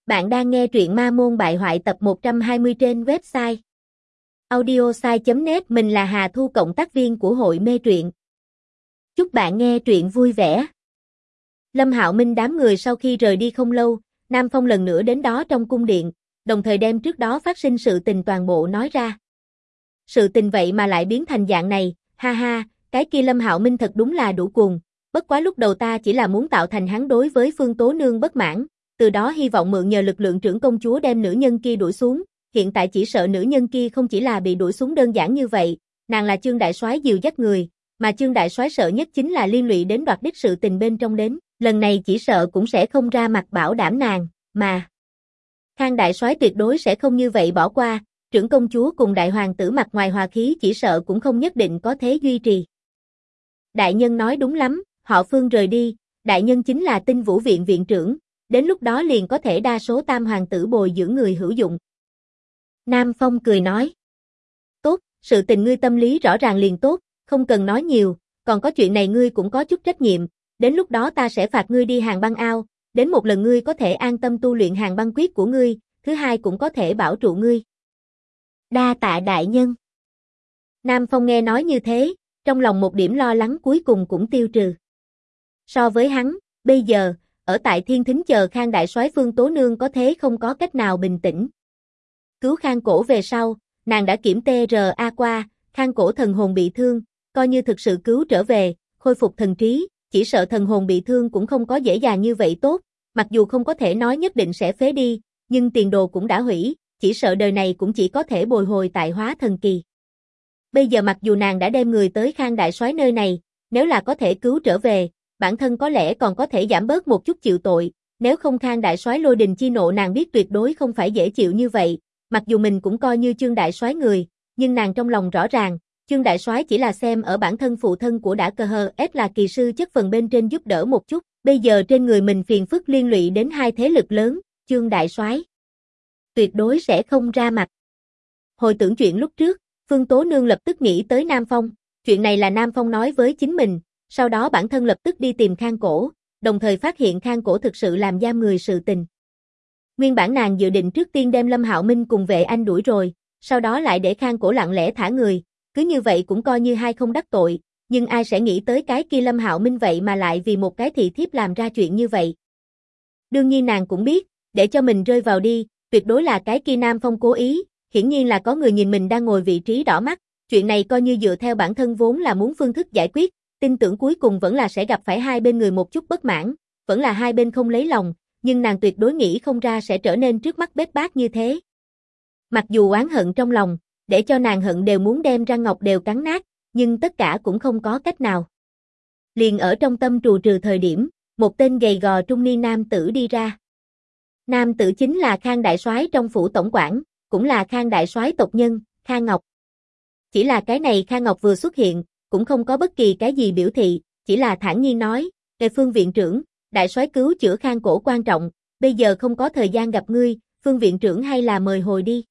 Bạn đang nghe truyện Ma Môn Bại Hoại tập 120 trên website audiosai.net. Mình là Hà Thu, cộng tác viên của hội mê truyện. Chúc bạn nghe truyện vui vẻ. Lâm Hạo Minh đám người sau khi rời đi không lâu, Nam Phong lần nữa đến đó trong cung điện, đồng thời đem trước đó phát sinh sự tình toàn bộ nói ra. Sự tình vậy mà lại biến thành dạng này, ha ha, cái kia Lâm Hạo Minh thật đúng là đủ cuồng, bất quá lúc đầu ta chỉ là muốn tạo thành hắn đối với Phương Tố Nương bất mãn, từ đó hy vọng mượn nhờ lực lượng trưởng công chúa đem nữ nhân kia đuổi xuống, hiện tại chỉ sợ nữ nhân kia không chỉ là bị đuổi xuống đơn giản như vậy, nàng là Chương đại soái dìu dắt người, mà Chương đại soái sợ nhất chính là liên lụy đến đoạt đích sự tình bên trong đến, lần này chỉ sợ cũng sẽ không ra mặt bảo đảm nàng, mà Khang đại soái tuyệt đối sẽ không như vậy bỏ qua, trưởng công chúa cùng đại hoàng tử mặt ngoài hòa khí chỉ sợ cũng không nhất định có thể duy trì. Đại nhân nói đúng lắm, họ Phương rời đi, đại nhân chính là Tinh Vũ viện viện trưởng, đến lúc đó liền có thể đa số tam hoàng tử bồi dưỡng người hữu dụng. Nam Phong cười nói. Tốt, sự tình ngươi tâm lý rõ ràng liền tốt, không cần nói nhiều, còn có chuyện này ngươi cũng có chút trách nhiệm, đến lúc đó ta sẽ phạt ngươi đi Hàng Băng Ao, đến một lần ngươi có thể an tâm tu luyện Hàng Băng Quyết của ngươi, thứ hai cũng có thể bảo trụ ngươi. Đa tạ đại nhân. Nam Phong nghe nói như thế, trong lòng một điểm lo lắng cuối cùng cũng tiêu trừ. So với hắn, bây giờ, ở tại Thiên Thính chờ Khang đại soái Phương Tố Nương có thế không có cách nào bình tĩnh. Cứu Khang Cổ về sau, nàng đã kiểm TRA qua, Khang Cổ thần hồn bị thương, coi như thực sự cứu trở về, khôi phục thần trí, chỉ sợ thần hồn bị thương cũng không có dễ dàng như vậy tốt, mặc dù không có thể nói nhất định sẽ phế đi, nhưng tiền đồ cũng đã hủy, chỉ sợ đời này cũng chỉ có thể bồi hồi tại Hóa Thần Kỳ. Bây giờ mặc dù nàng đã đem người tới Khang đại soái nơi này, nếu là có thể cứu trở về, bản thân có lẽ còn có thể giảm bớt một chút chịu tội, nếu không Khang đại soái lôi đình chi nộ nàng biết tuyệt đối không phải dễ chịu như vậy, mặc dù mình cũng coi như Chương đại soái người, nhưng nàng trong lòng rõ ràng, Chương đại soái chỉ là xem ở bản thân phụ thân của đã cờ hờ S là kỳ sư chất phần bên trên giúp đỡ một chút, bây giờ trên người mình phiền phức liên lụy đến hai thế lực lớn, Chương đại soái tuyệt đối sẽ không ra mặt. Hồi tưởng chuyện lúc trước, Phương Tố Nương lập tức nghĩ tới Nam Phong, chuyện này là Nam Phong nói với chính mình, sau đó bản thân lập tức đi tìm Khang Cổ, đồng thời phát hiện Khang Cổ thực sự làm giam người sự tình. Nguyên bản nàng dự định trước tiên đem Lâm Hạo Minh cùng vệ anh đuổi rồi, sau đó lại để Khang Cổ lặng lẽ thả người, cứ như vậy cũng coi như hai không đắc tội, nhưng ai sẽ nghĩ tới cái kia Lâm Hạo Minh vậy mà lại vì một cái thị thiếp làm ra chuyện như vậy. Đương nhiên nàng cũng biết, để cho mình rơi vào đi, tuyệt đối là cái kia Nam Phong cố ý, hiển nhiên là có người nhìn mình đang ngồi vị trí đỏ mắt, chuyện này coi như dựa theo bản thân vốn là muốn phương thức giải quyết, tin tưởng cuối cùng vẫn là sẽ gặp phải hai bên người một chút bất mãn, vẫn là hai bên không lấy lòng, nhưng nàng tuyệt đối nghĩ không ra sẽ trở nên trước mắt bết bát như thế. Mặc dù oán hận trong lòng, để cho nàng hận đều muốn đem răng ngọc đều cắn nát, nhưng tất cả cũng không có cách nào. Liền ở trong tâm trù trừ thời điểm, một tên gầy gò trung niên nam tử đi ra. Nam tử chính là Khang đại soái trong phủ tổng quản, cũng là Khang đại soái tộc nhân, Khang Ngọc. Chỉ là cái này Khang Ngọc vừa xuất hiện, cũng không có bất kỳ cái gì biểu thị, chỉ là thản nhiên nói, Phương viện trưởng, đại soái cứu chữa Khang Cổ quan trọng, bây giờ không có thời gian gặp ngươi, Phương viện trưởng hay là mời hồi đi.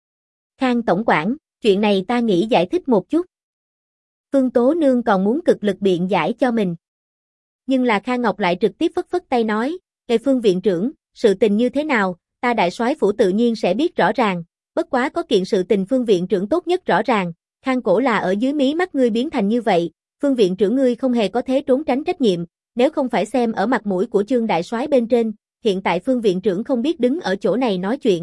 Khang tổng quản, chuyện này ta nghĩ giải thích một chút. Phương Tố Nương còn muốn cực lực biện giải cho mình. Nhưng là Khang Ngọc lại trực tiếp phất phất tay nói, Phương viện trưởng, sự tình như thế nào, ta đại soái phủ tự nhiên sẽ biết rõ ràng, bất quá có kiện sự tình Phương viện trưởng tốt nhất rõ ràng, Khang Cổ là ở dưới mí mắt ngươi biến thành như vậy, Phương viện trưởng ngươi không hề có thể trốn tránh trách nhiệm, nếu không phải xem ở mặt mũi của Chương đại soái bên trên, hiện tại Phương viện trưởng không biết đứng ở chỗ này nói chuyện.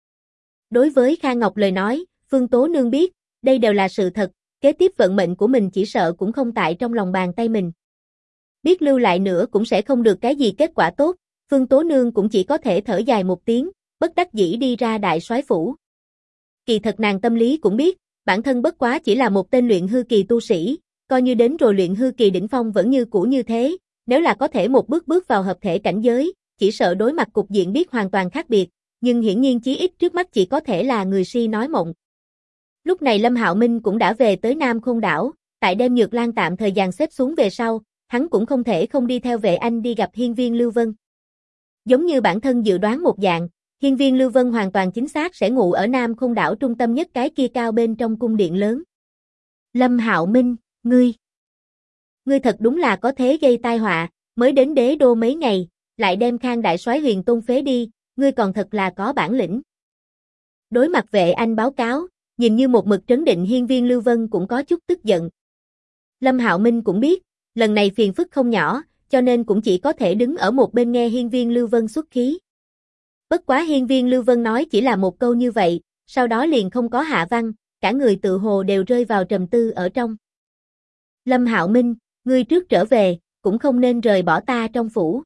Đối với Khang Ngọc lời nói, Phương Tố Nương biết, đây đều là sự thật, kế tiếp vận mệnh của mình chỉ sợ cũng không tại trong lòng bàn tay mình. Biết lưu lại nữa cũng sẽ không được cái gì kết quả tốt, Phương Tố Nương cũng chỉ có thể thở dài một tiếng, bất đắc dĩ đi ra đại soái phủ. Kỳ thật nàng tâm lý cũng biết, bản thân bất quá chỉ là một tên luyện hư kỳ tu sĩ, coi như đến rồi luyện hư kỳ đỉnh phong vẫn như cũ như thế, nếu là có thể một bước bước vào hợp thể cảnh giới, chỉ sợ đối mặt cục diện biết hoàn toàn khác biệt, nhưng hiển nhiên chí ít trước mắt chỉ có thể là người si nói mộng. Lúc này Lâm Hạo Minh cũng đã về tới Nam Khôn đảo, tại đem Nhược Lan tạm thời dàn xếp xuống về sau, hắn cũng không thể không đi theo vệ anh đi gặp Hiên Viên Lưu Vân. Giống như bản thân dự đoán một dạng, Hiên Viên Lưu Vân hoàn toàn chính xác sẽ ngủ ở Nam Khôn đảo trung tâm nhất cái kia cao bên trong cung điện lớn. Lâm Hạo Minh, ngươi thật đúng là có thế gây tai họa, mới đến đế đô mấy ngày, lại đem Khang đại soái Huyền Tôn phế đi, ngươi còn thật là có bản lĩnh. Đối mặt Vệ Anh báo cáo, nhìn như một mực trấn định Hiên Viên Lưu Vân cũng có chút tức giận. Lâm Hạo Minh cũng biết, lần này phiền phức không nhỏ, cho nên cũng chỉ có thể đứng ở một bên nghe Hiên Viên Lưu Vân xuất khí. Bất quá Hiên Viên Lưu Vân nói chỉ là một câu như vậy, sau đó liền không có hạ văn, cả người tự hồ đều rơi vào trầm tư ở trong. Lâm Hạo Minh, ngươi trước trở về, cũng không nên rời bỏ ta trong phủ.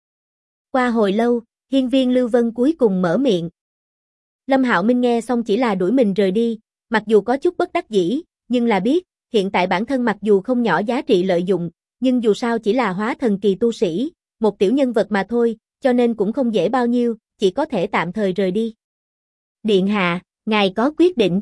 Qua hồi lâu, Hiên Viên Lưu Vân cuối cùng mở miệng. Lâm Hạo Minh nghe xong chỉ là đuổi mình rời đi, mặc dù có chút bất đắc dĩ, nhưng là biết, hiện tại bản thân mặc dù không nhỏ giá trị lợi dụng, nhưng dù sao chỉ là hóa thần kỳ tu sĩ, một tiểu nhân vật mà thôi, cho nên cũng không dễ bao nhiêu, chỉ có thể tạm thời rời đi. Điện hạ, ngài có quyết định?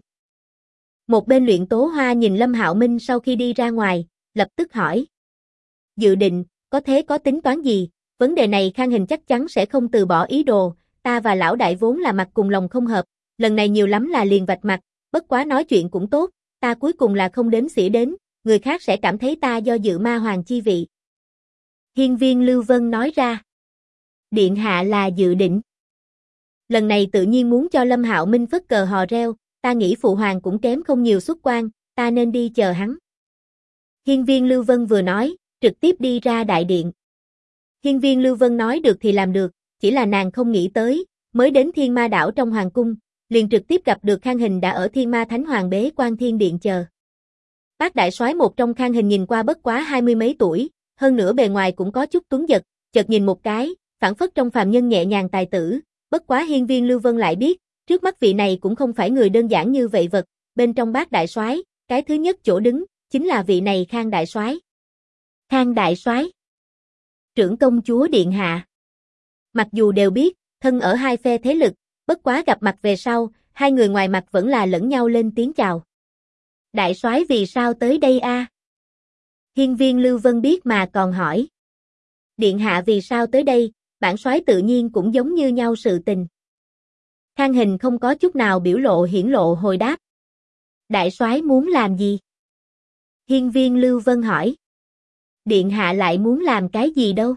Một bên Luyện Tố Hoa nhìn Lâm Hạo Minh sau khi đi ra ngoài, lập tức hỏi. Dự định, có thế có tính toán gì? Vấn đề này Khang Hình chắc chắn sẽ không từ bỏ ý đồ, ta và lão đại vốn là mặt cùng lòng không hợp, lần này nhiều lắm là liền vạch mặt, bất quá nói chuyện cũng tốt, ta cuối cùng là không đếm xỉa đến, người khác sẽ cảm thấy ta do dự ma hoàng chi vị. Hiên Viên Lưu Vân nói ra. Điện hạ là dự định. Lần này tự nhiên muốn cho Lâm Hạo Minh phất cờ hò reo, ta nghĩ phụ hoàng cũng kém không nhiều xuất quan, ta nên đi chờ hắn. Hiên Viên Lưu Vân vừa nói, trực tiếp đi ra đại điện. Hiên Viên Lưu Vân nói được thì làm được, chỉ là nàng không nghĩ tới, mới đến Thiên Ma đảo trong hoàng cung, liền trực tiếp gặp được Khang Hình đã ở Thiên Ma Thánh Hoàng bế quan thiên điện chờ. Bác đại soái một trong Khang Hình nhìn qua bất quá 20 mấy tuổi, hơn nữa bề ngoài cũng có chút tuấn giật, chợt nhìn một cái, phảng phất trong phàm nhân nhẹ nhàng tài tử, bất quá Hiên Viên Lưu Vân lại biết, trước mắt vị này cũng không phải người đơn giản như vậy vật, bên trong bác đại soái, cái thứ nhất chỗ đứng chính là vị này Khang đại soái. Khang đại soái, trưởng công chúa điện hạ. Mặc dù đều biết, thân ở hai phe thế lực, bất quá gặp mặt về sau, hai người ngoài mặt vẫn là lẫn nhau lên tiếng chào. Đại soái vì sao tới đây a? Hiên Viên Lưu Vân biết mà còn hỏi. Điện hạ vì sao tới đây, bản soái tự nhiên cũng giống như nhau sự tình. Khang Hình không có chút nào biểu lộ hiển lộ hồi đáp. Đại soái muốn làm gì? Hiên Viên Lưu Vân hỏi. Điện hạ lại muốn làm cái gì đâu?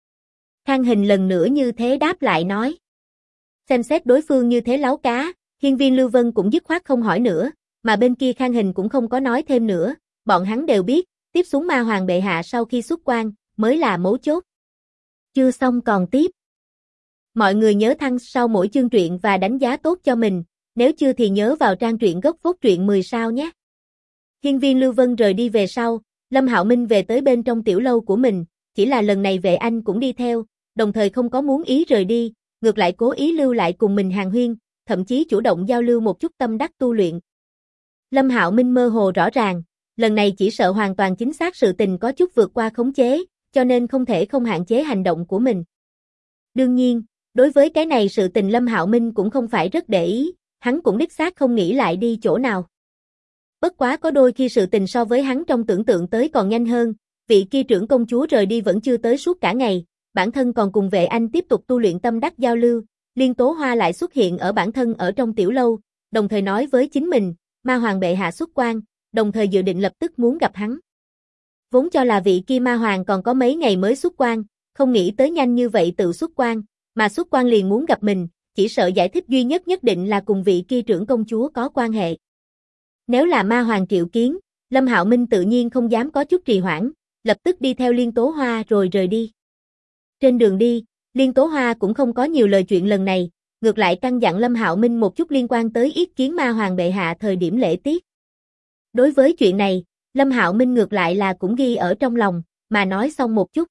Khang Hình lần nữa như thế đáp lại nói. Xem xét đối phương như thế láo cá, Hiên Viên Lưu Vân cũng dứt khoát không hỏi nữa, mà bên kia Khang Hình cũng không có nói thêm nữa, bọn hắn đều biết, tiếp xuống ma hoàng bệ hạ sau khi xuất quan, mới là mấu chốt. Chưa xong còn tiếp. Mọi người nhớ thăng sau mỗi chương truyện và đánh giá tốt cho mình, nếu chưa thì nhớ vào trang truyện gốc phốt truyện 10 sao nhé. Hiên Viên Lưu Vân rời đi về sau, Lâm Hạo Minh về tới bên trong tiểu lâu của mình, chỉ là lần này Vệ Anh cũng đi theo, đồng thời không có muốn ý rời đi, ngược lại cố ý lưu lại cùng mình hàn huyên, thậm chí chủ động giao lưu một chút tâm đắc tu luyện. Lâm Hạo Minh mơ hồ rõ ràng, lần này chỉ sợ hoàn toàn chính xác sự tình có chút vượt qua khống chế, cho nên không thể không hạn chế hành động của mình. Đương nhiên, đối với cái này sự tình Lâm Hạo Minh cũng không phải rất để ý, hắn cũng đích xác không nghĩ lại đi chỗ nào. Bất quá có đôi khi sự tình so với hắn trong tưởng tượng tới còn nhanh hơn, vị kia trưởng công chúa rời đi vẫn chưa tới suốt cả ngày, bản thân còn cùng Vệ Anh tiếp tục tu luyện tâm đắc giao lưu, Liên Tố Hoa lại xuất hiện ở bản thân ở trong tiểu lâu, đồng thời nói với chính mình, ma hoàng bệ hạ xuất quan, đồng thời dự định lập tức muốn gặp hắn. Vốn cho là vị kia ma hoàng còn có mấy ngày mới xuất quan, không nghĩ tới nhanh như vậy tự xuất quan, mà xuất quan liền muốn gặp mình, chỉ sợ giải thích duy nhất nhất định là cùng vị kia trưởng công chúa có quan hệ. Nếu là ma hoàng triệu kiến, Lâm Hạo Minh tự nhiên không dám có chút trì hoãn, lập tức đi theo Liên Tố Hoa rồi rời đi. Trên đường đi, Liên Tố Hoa cũng không có nhiều lời chuyện lần này, ngược lại căn dặn Lâm Hạo Minh một chút liên quan tới yết kiến ma hoàng bệ hạ thời điểm lễ tiết. Đối với chuyện này, Lâm Hạo Minh ngược lại là cũng ghi ở trong lòng, mà nói xong một chút.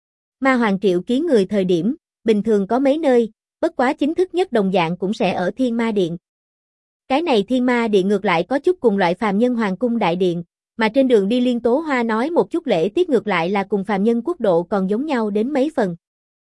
Ma hoàng triệu kiến người thời điểm, bình thường có mấy nơi, bất quá chính thức nhất đồng dạng cũng sẽ ở Thiên Ma Điện. Cái này Thiên Ma Điện ngược lại có chút cùng loại phàm nhân hoàng cung đại điện, mà trên đường đi Liên Tố Hoa nói một chút lễ tiết ngược lại là cùng phàm nhân quốc độ còn giống nhau đến mấy phần.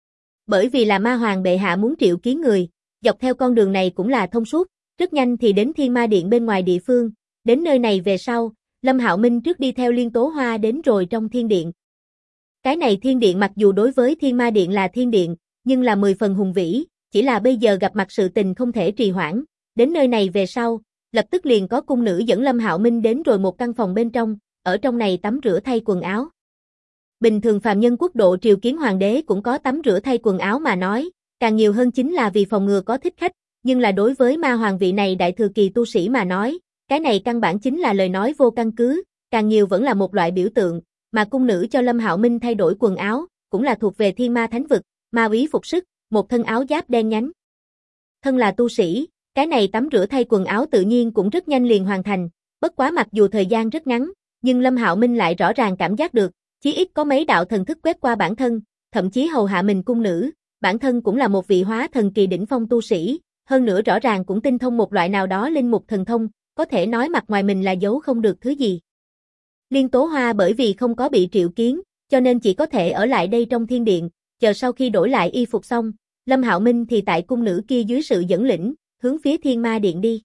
Bởi vì là ma hoàng bệ hạ muốn triệu kiến người, dọc theo con đường này cũng là thông suốt, rất nhanh thì đến Thiên Ma Điện bên ngoài địa phương, đến nơi này về sau, Lâm Hạo Minh trước đi theo Liên Tố Hoa đến rồi trong thiên điện. Cái này thiên điện mặc dù đối với Thiên Ma Điện là thiên điện, nhưng là 10 phần hùng vĩ, chỉ là bây giờ gặp mặt sự tình không thể trì hoãn, đến nơi này về sau, lập tức liền có cung nữ dẫn Lâm Hạo Minh đến rồi một căn phòng bên trong, ở trong này tắm rửa thay quần áo. Bình thường phàm nhân quốc độ triều kiến hoàng đế cũng có tắm rửa thay quần áo mà nói, càng nhiều hơn chính là vì phòng ngừa có thích khách, nhưng là đối với ma hoàng vị này đại thừa kỳ tu sĩ mà nói, cái này căn bản chính là lời nói vô căn cứ, càng nhiều vẫn là một loại biểu tượng, mà cung nữ cho Lâm Hạo Minh thay đổi quần áo, cũng là thuộc về thiên ma thánh vực, ma úy phục sức, một thân áo giáp đen nhánh. Thân là tu sĩ, cái này tắm rửa thay quần áo tự nhiên cũng rất nhanh liền hoàn thành, bất quá mặc dù thời gian rất ngắn, nhưng Lâm Hạo Minh lại rõ ràng cảm giác được, chí ít có mấy đạo thần thức quét qua bản thân, thậm chí hầu hạ mình cung nữ, bản thân cũng là một vị hóa thần kỳ đỉnh phong tu sĩ, hơn nữa rõ ràng cũng tinh thông một loại nào đó linh mục thần thông, có thể nói mặt ngoài mình là giấu không được thứ gì. Liên Tố Hoa bởi vì không có bị triệu kiến, cho nên chỉ có thể ở lại đây trong thiên điện, chờ sau khi đổi lại y phục xong, Lâm Hạo Minh thì tại cung nữ kia dưới sự dẫn lĩnh, hướng phía Thiên Ma Điện đi.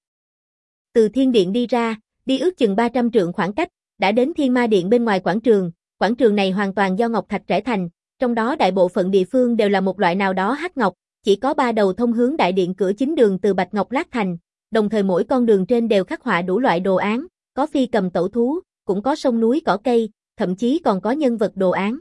Từ thiên điện đi ra, đi ước chừng 300 trượng khoảng cách, đã đến Thiên Ma Điện bên ngoài quảng trường này hoàn toàn do ngọc thạch trải thành, trong đó đại bộ phận địa phương đều là một loại nào đó hắc ngọc, chỉ có 3 đầu thông hướng đại điện cửa chính đường từ bạch ngọc lát thành, đồng thời mỗi con đường trên đều khắc họa đủ loại đồ án, có phi cầm tẩu thú, cũng có sông núi cỏ cây, thậm chí còn có nhân vật đồ án.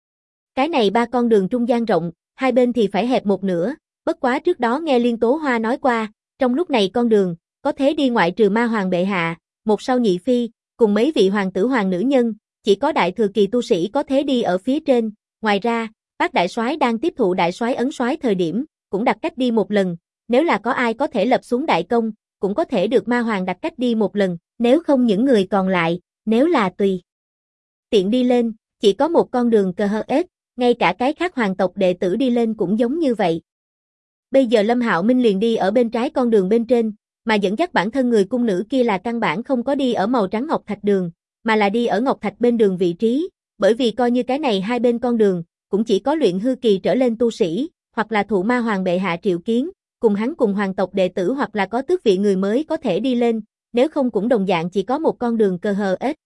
Cái này 3 con đường trung gian rộng, hai bên thì phải hẹp một nửa, bất quá trước đó nghe Liên Tố Hoa nói qua, trong lúc này con đường, có thế đi ngoại trừ ma hoàng bệ hạ, một sau nhị phi, cùng mấy vị hoàng tử hoàng nữ nhân, chỉ có đại thừa kỳ tu sĩ có thế đi ở phía trên, ngoài ra, bác đại soái đang tiếp thụ đại soái ấn soái thời điểm, cũng đặt cách đi một lần, nếu là có ai có thể lập xuống đại công, cũng có thể được ma hoàng đặt cách đi một lần, nếu không những người còn lại, nếu là tùy tiện đi lên, chỉ có một con đường cờ hơ ếch, ngay cả cái khác hoàng tộc đệ tử đi lên cũng giống như vậy. Bây giờ Lâm Hạo Minh liền đi ở bên trái con đường bên trên, mà dẫn dắt bản thân người cung nữ kia là căn bản không có đi ở màu trắng ngọc thạch đường, mà là đi ở ngọc thạch bên đường vị trí, bởi vì coi như cái này hai bên con đường, cũng chỉ có luyện hư kỳ trở lên tu sĩ, hoặc là thụ ma hoàng bệ hạ triệu kiến, cùng hắn cùng hoàng tộc đệ tử hoặc là có tước vị người mới có thể đi lên, nếu không cũng đồng dạng chỉ có một con đường cờ hờ ếch.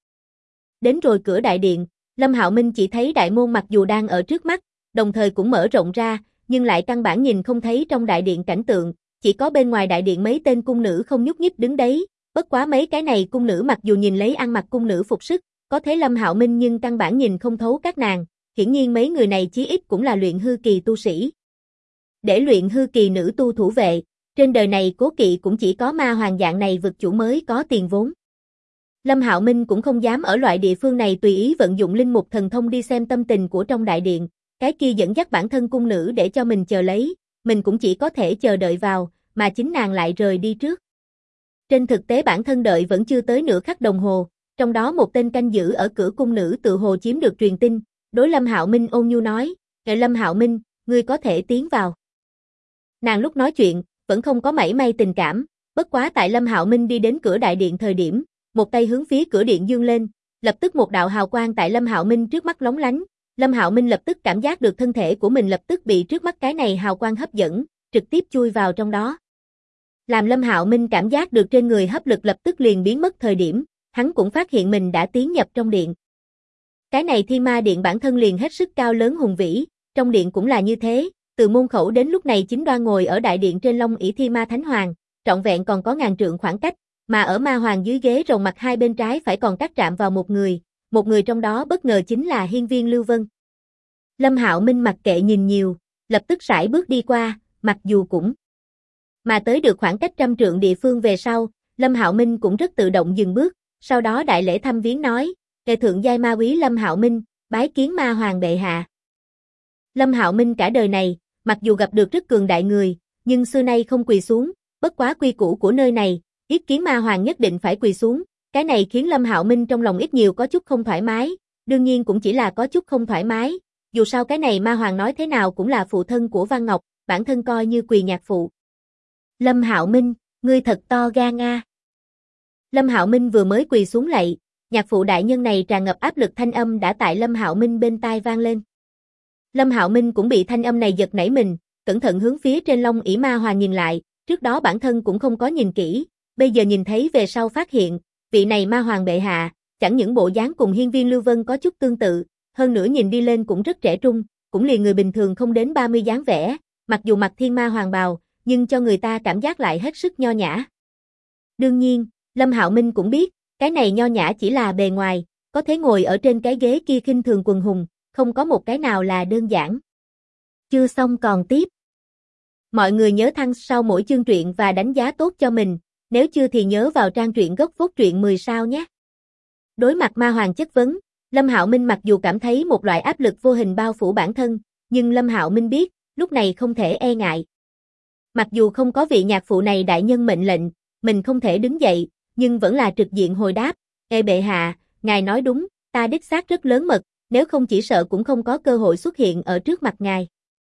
Đến rồi cửa đại điện, Lâm Hạo Minh chỉ thấy đại môn mặc dù đang ở trước mắt, đồng thời cũng mở rộng ra, nhưng lại căn bản nhìn không thấy trong đại điện cảnh tượng, chỉ có bên ngoài đại điện mấy tên cung nữ không nhúc nhích đứng đấy, bất quá mấy cái này cung nữ mặc dù nhìn lấy ăn mặc cung nữ phục sức, có thế Lâm Hạo Minh nhưng căn bản nhìn không thấu các nàng, hiển nhiên mấy người này chí ít cũng là luyện hư kỳ tu sĩ. Để luyện hư kỳ nữ tu thủ vệ, trên đời này cố kỵ cũng chỉ có ma hoàng dạng này vực chủ mới có tiền vốn. Lâm Hạo Minh cũng không dám ở loại địa phương này tùy ý vận dụng linh mục thần thông đi xem tâm tình của trong đại điện, cái kia dẫn dắt bản thân cung nữ để cho mình chờ lấy, mình cũng chỉ có thể chờ đợi vào, mà chính nàng lại rời đi trước. Trên thực tế bản thân đợi vẫn chưa tới nửa khắc đồng hồ, trong đó một tên canh giữ ở cửa cung nữ tự hồ chiếm được truyền tin, đối Lâm Hạo Minh ôn nhu nói, Lâm Hạo Minh, ngươi có thể tiến vào. Nàng lúc nói chuyện, vẫn không có mảy may tình cảm, bất quá tại Lâm Hạo Minh đi đến cửa đại điện thời điểm, một tay hướng phía cửa điện dương lên, lập tức một đạo hào quang tại Lâm Hạo Minh trước mắt lóng lánh, Lâm Hạo Minh lập tức cảm giác được thân thể của mình lập tức bị trước mắt cái này hào quang hấp dẫn, trực tiếp chui vào trong đó. Làm Lâm Hạo Minh cảm giác được trên người hấp lực lập tức liền biến mất thời điểm, hắn cũng phát hiện mình đã tiến nhập trong điện. Cái này Thiên Ma Điện bản thân liền hết sức cao lớn hùng vĩ, trong điện cũng là như thế, từ môn khẩu đến lúc này chính đoan ngồi ở đại điện trên Long ỷ Thiên Ma Thánh Hoàng, trọn vẹn còn có ngàn trượng khoảng cách, mà ở ma hoàng dưới ghế rồng mặt hai bên trái phải còn cắt chạm vào một người trong đó bất ngờ chính là Hiên Viên Lưu Vân. Lâm Hạo Minh mặc kệ nhìn nhiều, lập tức sải bước đi qua, mặc dù cũng mà tới được khoảng cách 100 trượng địa phương về sau, Lâm Hạo Minh cũng rất tự động dừng bước, sau đó đại lễ thăm viếng nói, "Đệ thượng giai ma úy Lâm Hạo Minh, bái kiến ma hoàng bệ hạ." Lâm Hạo Minh cả đời này, mặc dù gặp được rất cường đại người, nhưng xưa nay không quỳ xuống, bất quá quy củ của nơi này, yết kiến ma hoàng nhất định phải quỳ xuống, cái này khiến Lâm Hạo Minh trong lòng ít nhiều có chút không thoải mái, đương nhiên cũng chỉ là có chút không thoải mái, dù sao cái này ma hoàng nói thế nào cũng là phụ thân của Văn Ngọc, bản thân coi như quỳ nhạc phụ. Lâm Hạo Minh, ngươi thật to gan a. Lâm Hạo Minh vừa mới quỳ xuống lạy, nhạc phụ đại nhân này tràn ngập áp lực thanh âm đã tại Lâm Hạo Minh bên tai vang lên. Lâm Hạo Minh cũng bị thanh âm này giật nảy mình, cẩn thận hướng phía trên Long ỷ ma hoàng nhìn lại, trước đó bản thân cũng không có nhìn kỹ, bây giờ nhìn thấy về sau phát hiện, vị này ma hoàng bệ hạ, chẳng những bộ dáng cùng Hiên Viên Lưu Vân có chút tương tự, hơn nữa nhìn đi lên cũng rất trẻ trung, cũng liền người bình thường không đến 30 dáng vẻ, mặc dù mặc thiên ma hoàng bào, nhưng cho người ta cảm giác lại hết sức nho nhã. Đương nhiên, Lâm Hạo Minh cũng biết, cái này nho nhã chỉ là bề ngoài, có thể ngồi ở trên cái ghế kia khinh thường quần hùng, không có một cái nào là đơn giản. Chưa xong còn tiếp. Mọi người nhớ thăng sau mỗi chương truyện và đánh giá tốt cho mình, nếu chưa thì nhớ vào trang truyện gốc Vốt Truyện 10 sao nhé. Đối mặt Ma Hoàng chất vấn, Lâm Hạo Minh mặc dù cảm thấy một loại áp lực vô hình bao phủ bản thân, nhưng Lâm Hạo Minh biết, lúc này không thể e ngại. Mặc dù không có vị nhạc phụ này đại nhân mệnh lệnh, mình không thể đứng dậy, nhưng vẫn là trực diện hồi đáp, Ê bệ hạ, ngài nói đúng, ta đích xác rất lớn mật, nếu không chỉ sợ cũng không có cơ hội xuất hiện ở trước mặt ngài.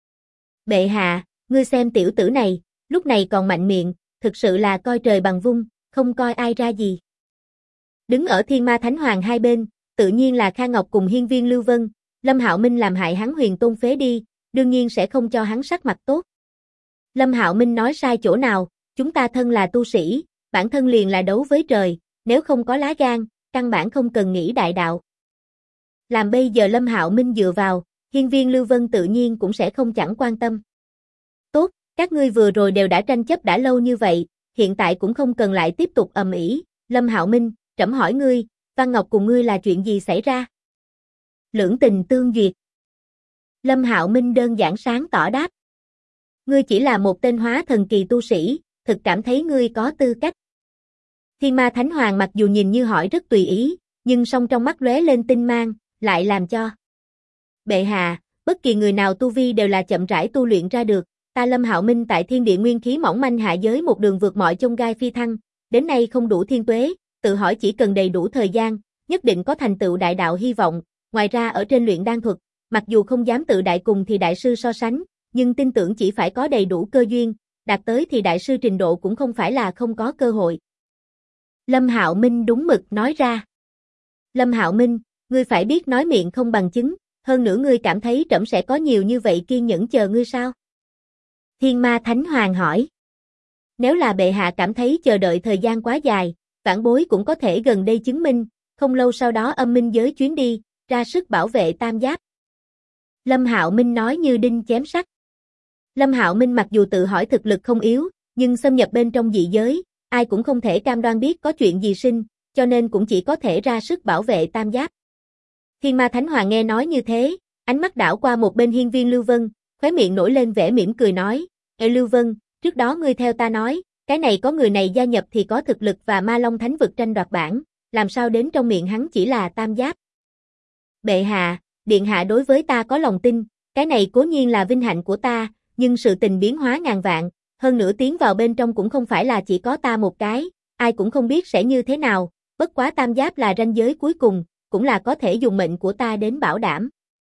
Bệ hạ, ngươi xem tiểu tử này, lúc này còn mạnh miệng, thực sự là coi trời bằng vung, không coi ai ra gì. Đứng ở Thiên Ma Thánh Hoàng hai bên, tự nhiên là Kha Ngọc cùng Hiên Viên Lưu Vân, Lâm Hạo Minh làm hại hắn Huyền Tôn phế đi, đương nhiên sẽ không cho hắn sắc mặt tốt. Lâm Hạo Minh nói sai chỗ nào, chúng ta thân là tu sĩ, bản thân liền là đấu với trời, nếu không có lá gan, căn bản không cần nghĩ đại đạo. Làm bây giờ Lâm Hạo Minh dựa vào, Hiên Viên Lưu Vân tự nhiên cũng sẽ không chẳng quan tâm. Tốt, các ngươi vừa rồi đều đã tranh chấp đã lâu như vậy, hiện tại cũng không cần lại tiếp tục ầm ĩ. Lâm Hạo Minh, trẫm hỏi ngươi, Văn Ngọc cùng ngươi là chuyện gì xảy ra? Lưỡng tình tương duyệt. Lâm Hạo Minh đơn giản sáng tỏ đáp. Ngươi chỉ là một tên hóa thần kỳ tu sĩ, thực cảm thấy ngươi có tư cách. Thiên Ma Thánh Hoàng mặc dù nhìn như hỏi rất tùy ý, nhưng song trong mắt lóe lên tinh mang, lại làm cho. Bệ hạ, bất kỳ người nào tu vi đều là chậm rãi tu luyện ra được, ta Lâm Hạo Minh tại thiên địa nguyên khí mỏng manh hạ giới một đường vượt mọi chông gai phi thăng, đến nay không đủ thiên tuế, tự hỏi chỉ cần đầy đủ thời gian, nhất định có thành tựu đại đạo hy vọng, ngoài ra ở trên luyện đan thuật, mặc dù không dám tự đại cùng thì đại sư so sánh, nhưng tin tưởng chỉ phải có đầy đủ cơ duyên, đạt tới thì đại sư trình độ cũng không phải là không có cơ hội. Lâm Hạo Minh đúng mực nói ra. Lâm Hạo Minh, ngươi phải biết nói miệng không bằng chứng, hơn nữa ngươi cảm thấy trẫm sẽ có nhiều như vậy kiên nhẫn chờ ngươi sao? Thiên Ma Thánh Hoàng hỏi. Nếu là bệ hạ cảm thấy chờ đợi thời gian quá dài, vãn bối cũng có thể gần đây chứng minh, không lâu sau đó âm minh giới chuyến đi, ra sức bảo vệ tam giáp. Lâm Hạo Minh nói như đinh chém sắt. Lâm Hạo Minh mặc dù tự hỏi thực lực không yếu, nhưng xâm nhập bên trong dị giới, ai cũng không thể cam đoan biết có chuyện gì sinh, cho nên cũng chỉ có thể ra sức bảo vệ tam giáp. Thiên Ma Thánh Hoàng nghe nói như thế, ánh mắt đảo qua một bên Hiên Viên Lưu Vân, khóe miệng nổi lên vẻ mỉm cười nói, Ê Lưu Vân, trước đó ngươi theo ta nói, cái này có người này gia nhập thì có thực lực và Ma Long Thánh vực tranh đoạt bảng, làm sao đến trong miệng hắn chỉ là tam giáp. Bệ hạ, điện hạ đối với ta có lòng tin, cái này cố nhiên là vinh hạnh của ta, nhưng sự tình biến hóa ngàn vạn, hơn nữa tiến vào bên trong cũng không phải là chỉ có ta một cái, ai cũng không biết sẽ như thế nào, bất quá tam giáp là ranh giới cuối cùng, cũng là có thể dùng mệnh của ta đến bảo đảm.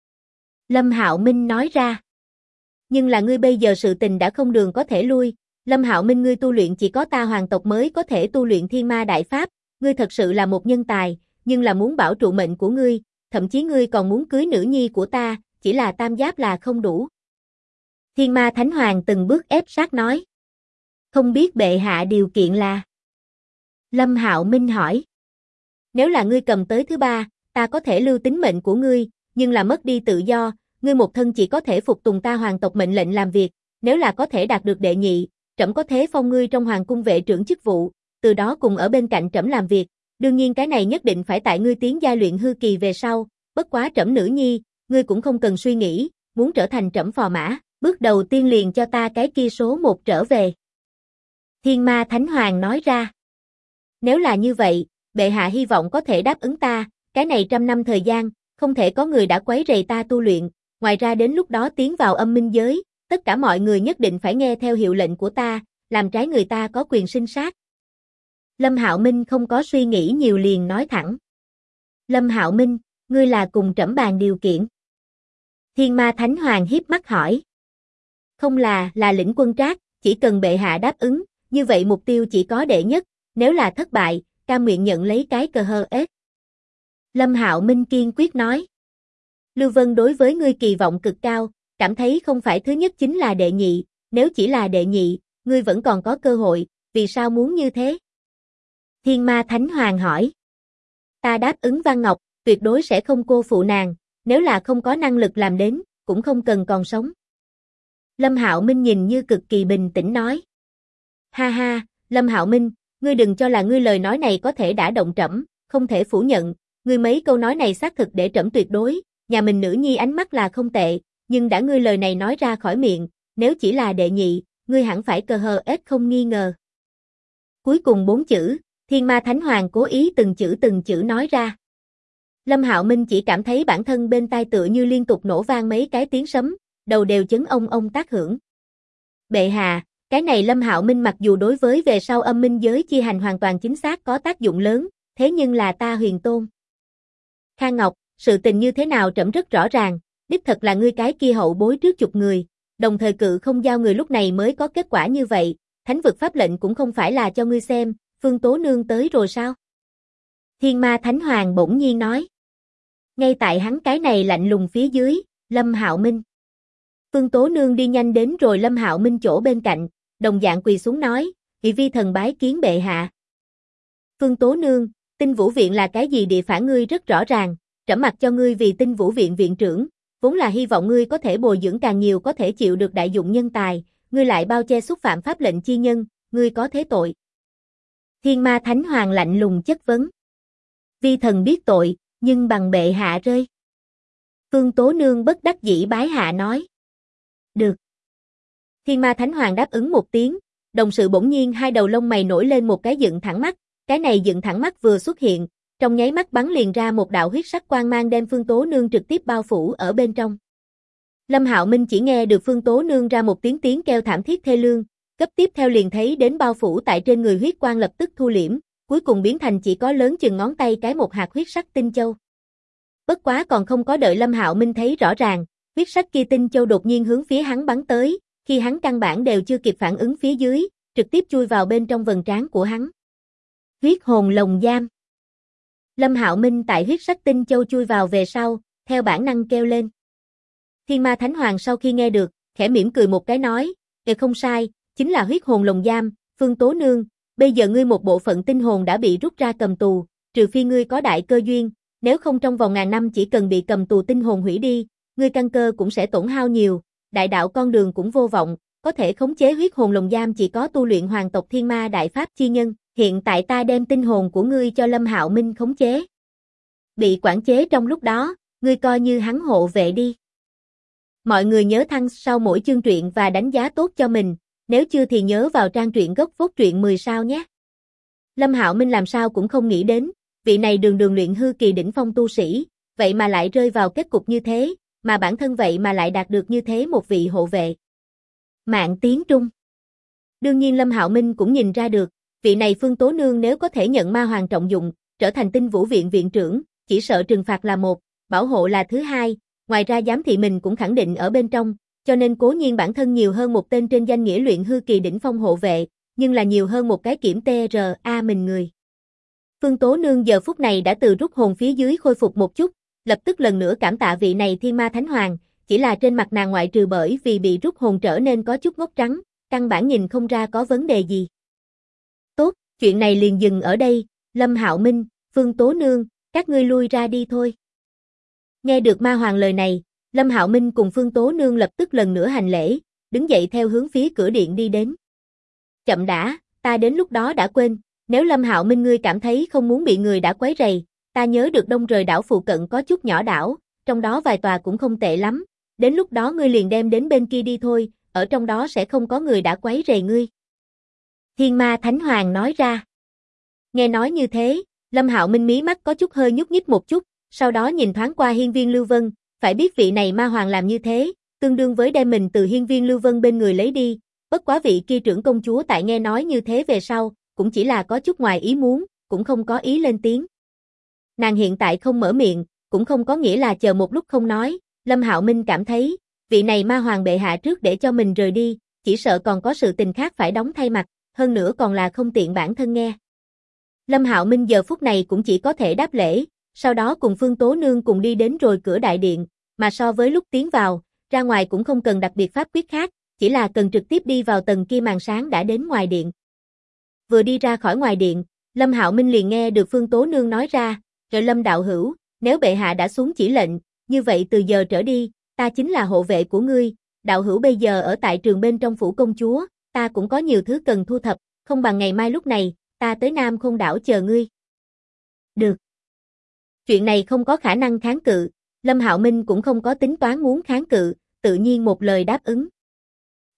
Lâm Hạo Minh nói ra. Nhưng là ngươi bây giờ sự tình đã không đường có thể lui, Lâm Hạo Minh ngươi tu luyện chỉ có ta hoàng tộc mới có thể tu luyện Thiên Ma Đại Pháp, ngươi thật sự là một nhân tài, nhưng là muốn bảo trụ mệnh của ngươi, thậm chí ngươi còn muốn cưới nữ nhi của ta, chỉ là tam giáp là không đủ. Thiên Ma Thánh Hoàng từng bước ép sát nói. Không biết bệ hạ điều kiện là? Lâm Hạo Minh hỏi. Nếu là ngươi cầm tới thứ ba, ta có thể lưu tính mệnh của ngươi, nhưng là mất đi tự do, ngươi một thân chỉ có thể phục tùng ta hoàng tộc mệnh lệnh làm việc, nếu là có thể đạt được đệ nhị, trẫm có thể phong ngươi trong hoàng cung vệ trưởng chức vụ, từ đó cùng ở bên cạnh trẫm làm việc, đương nhiên cái này nhất định phải tại ngươi tiến giai luyện hư kỳ về sau, bất quá trẫm nữ nhi, ngươi cũng không cần suy nghĩ, muốn trở thành trẫm phò mã, bước đầu tiên liền cho ta cái kia số 1 trở về. Thiên Ma Thánh Hoàng nói ra. Nếu là như vậy, bệ hạ hy vọng có thể đáp ứng ta, cái này 100 năm thời gian, không thể có người đã quấy rầy ta tu luyện, ngoài ra đến lúc đó tiến vào âm minh giới, tất cả mọi người nhất định phải nghe theo hiệu lệnh của ta, làm trái người ta có quyền sinh sát. Lâm Hạo Minh không có suy nghĩ nhiều liền nói thẳng. Lâm Hạo Minh, ngươi là cùng trẫm bàn điều kiện. Thiên Ma Thánh Hoàng hiếp mắt hỏi. Không là lĩnh quân trác, chỉ cần bệ hạ đáp ứng, như vậy mục tiêu chỉ có đệ nhất, nếu là thất bại, cam nguyện nhận lấy cái cờ hơ ết. Lâm Hạo Minh kiên quyết nói. Lưu Vân đối với ngươi kỳ vọng cực cao, cảm thấy không phải thứ nhất chính là đệ nhị, nếu chỉ là đệ nhị, ngươi vẫn còn có cơ hội, vì sao muốn như thế? Thiên Ma Thánh Hoàng hỏi. Ta đáp ứng Văn Ngọc, tuyệt đối sẽ không cô phụ nàng, nếu là không có năng lực làm đến, cũng không cần còn sống. Lâm Hạo Minh nhìn như cực kỳ bình tĩnh nói. Ha ha, Lâm Hạo Minh, ngươi đừng cho là ngươi lời nói này có thể đả động trẫm, không thể phủ nhận, ngươi mấy câu nói này xác thực để trẫm tuyệt đối, nhà mình nữ nhi ánh mắt là không tệ, nhưng đã ngươi lời này nói ra khỏi miệng, nếu chỉ là đệ nhị, ngươi hẳn phải cờ hờ ết không nghi ngờ. Cuối cùng 4 chữ, Thiên Ma Thánh Hoàng cố ý từng chữ nói ra. Lâm Hạo Minh chỉ cảm thấy bản thân bên tai tựa như liên tục nổ vang mấy cái tiếng sấm, đầu đều chấn ông tác hưởng. Bệ hạ, cái này Lâm Hạo Minh mặc dù đối với về sau âm minh giới chi hành hoàn toàn chính xác có tác dụng lớn, thế nhưng là ta Huyền Tôn. Khang Ngọc, sự tình như thế nào trẫm rất rõ ràng, đích thật là ngươi cái kia hậu bối trước chục người, đồng thời cự không giao người lúc này mới có kết quả như vậy, thánh vực pháp lệnh cũng không phải là cho ngươi xem, Phương Tố Nương tới rồi sao? Thiên Ma Thánh Hoàng bỗng nhiên nói. Ngay tại hắn cái này lạnh lùng phía dưới, Lâm Hạo Minh. Phương Tố Nương đi nhanh đến rồi Lâm Hạo Minh chỗ bên cạnh, đồng dạng quỳ xuống nói, "Vị vi thần bái kiến bệ hạ." Phương Tố Nương, Tinh Vũ Viện là cái gì địa phản ngươi rất rõ ràng, trẫm mặc cho ngươi vì Tinh Vũ Viện viện trưởng, vốn là hy vọng ngươi có thể bồi dưỡng càng nhiều có thể chịu được đại dụng nhân tài, ngươi lại bao che xúc phạm pháp lệnh chi nhân, ngươi có thế tội. Thiên Ma Thánh Hoàng lạnh lùng chất vấn. Vi thần biết tội, nhưng bằng bệ hạ rơi. Phương Tố Nương bất đắc dĩ bái hạ nói. Được. Thiên Ma Thánh Hoàng đáp ứng một tiếng, đồng sự bỗng nhiên hai đầu lông mày nổi lên một cái dựng thẳng mắt, cái này dựng thẳng mắt vừa xuất hiện, trong nháy mắt bắn liền ra một đạo huyết sắc quang mang đem Phương Tố Nương trực tiếp bao phủ ở bên trong. Lâm Hạo Minh chỉ nghe được Phương Tố Nương ra một tiếng kêu thảm thiết thê lương, cấp tiếp theo liền thấy đến bao phủ tại trên người huyết quang lập tức thu liễm, cuối cùng biến thành chỉ có lớn chừng ngón tay cái một hạt huyết sắc tinh châu. Bất quá còn không có đợi Lâm Hạo Minh thấy rõ ràng, huyết sắc kia tinh châu đột nhiên hướng phía hắn bắn tới, khi hắn căn bản đều chưa kịp phản ứng phía dưới, trực tiếp chui vào bên trong vầng trán của hắn. Huyết hồn lồng giam. Lâm Hạo Minh tại huyết sắc tinh châu chui vào về sau, theo bản năng kêu lên. Thiên Ma Thánh Hoàng sau khi nghe được, khẽ mỉm cười một cái nói, không sai, chính là huyết hồn lồng giam, Phương Tố Nương, bây giờ ngươi một bộ phận tinh hồn đã bị rút ra cầm tù, trừ phi ngươi có đại cơ duyên, nếu không trong vòng ngàn năm chỉ cần bị cầm tù tinh hồn hủy đi, ngươi căn cơ cũng sẽ tổn hao nhiều, đại đạo con đường cũng vô vọng, có thể khống chế huyết hồn lồng giam chỉ có tu luyện hoàng tộc Thiên Ma Đại Pháp chi nhân, hiện tại ta đem tinh hồn của ngươi cho Lâm Hạo Minh khống chế. Bị quản chế trong lúc đó, ngươi coi như hắn hộ vệ đi. Mọi người nhớ thăng sau mỗi chương truyện và đánh giá tốt cho mình, nếu chưa thì nhớ vào trang truyện gốc phốt truyện 10 sao nhé. Lâm Hạo Minh làm sao cũng không nghĩ đến, vị này đường đường luyện hư kỳ đỉnh phong tu sĩ, vậy mà lại rơi vào kết cục như thế, mà bản thân vậy mà lại đạt được như thế một vị hộ vệ. Mạng Tiến Trung. Đương nhiên Lâm Hạo Minh cũng nhìn ra được, vị này Phương Tố Nương nếu có thể nhận ma hoàng trọng dụng, trở thành Tinh Vũ Viện viện trưởng, chỉ sợ trừng phạt là một, bảo hộ là thứ hai, ngoài ra giám thị mình cũng khẳng định ở bên trong, cho nên cố nhiên bản thân nhiều hơn một tên trên danh nghĩa luyện hư kỳ đỉnh phong hộ vệ, nhưng là nhiều hơn một cái kiểm TRA mình người. Phương Tố Nương giờ phút này đã từ rút hồn phía dưới khôi phục một chút, lập tức lần nữa cảm tạ vị này Thiên Ma Thánh Hoàng, chỉ là trên mặt nàng ngoại trừ bởi vì bị rút hồn trở nên có chút ngốc trắng, căn bản nhìn không ra có vấn đề gì. Tốt, chuyện này liền dừng ở đây, Lâm Hạo Minh, Phương Tố Nương, các ngươi lui ra đi thôi. Nghe được ma hoàng lời này, Lâm Hạo Minh cùng Phương Tố Nương lập tức lần nữa hành lễ, đứng dậy theo hướng phía cửa điện đi đến. Chậm đã, ta đến lúc đó đã quên, nếu Lâm Hạo Minh ngươi cảm thấy không muốn bị người đã quấy rầy, ta nhớ được đông rời đảo phụ cận có chút nhỏ đảo, trong đó vài tòa cũng không tệ lắm, đến lúc đó ngươi liền đem đến bên kia đi thôi, ở trong đó sẽ không có người đã quấy rầy ngươi. Thiên Ma Thánh Hoàng nói ra. Nghe nói như thế, Lâm Hạo Minh mí mắt có chút hơi nhúc nhích một chút, sau đó nhìn thoáng qua Hiên Viên Lưu Vân, phải biết vị này ma hoàng làm như thế, tương đương với đem mình từ Hiên Viên Lưu Vân bên người lấy đi, bất quá vị kia trưởng công chúa tại nghe nói như thế về sau, cũng chỉ là có chút ngoài ý muốn, cũng không có ý lên tiếng. Nàng hiện tại không mở miệng, cũng không có nghĩa là chờ một lúc không nói, Lâm Hạo Minh cảm thấy, vị này ma hoàng bệ hạ trước để cho mình rời đi, chỉ sợ còn có sự tình khác phải đóng thay mặt, hơn nữa còn là không tiện bản thân nghe. Lâm Hạo Minh giờ phút này cũng chỉ có thể đáp lễ, sau đó cùng Phương Tố Nương cùng đi đến rồi cửa đại điện, mà so với lúc tiến vào, ra ngoài cũng không cần đặc biệt pháp quyết khác, chỉ là cần trực tiếp đi vào tầng kia màn sáng đã đến ngoài điện. Vừa đi ra khỏi ngoài điện, Lâm Hạo Minh liền nghe được Phương Tố Nương nói ra, rồi Lâm đạo hữu, nếu bệ hạ đã xuống chỉ lệnh, như vậy từ giờ trở đi, ta chính là hộ vệ của ngươi, đạo hữu bây giờ ở tại trường bên trong phủ công chúa, ta cũng có nhiều thứ cần thu thập, không bằng ngày mai lúc này, ta tới Nam Khôn đảo chờ ngươi. Được. Chuyện này không có khả năng kháng cự, Lâm Hạo Minh cũng không có tính toán muốn kháng cự, tự nhiên một lời đáp ứng.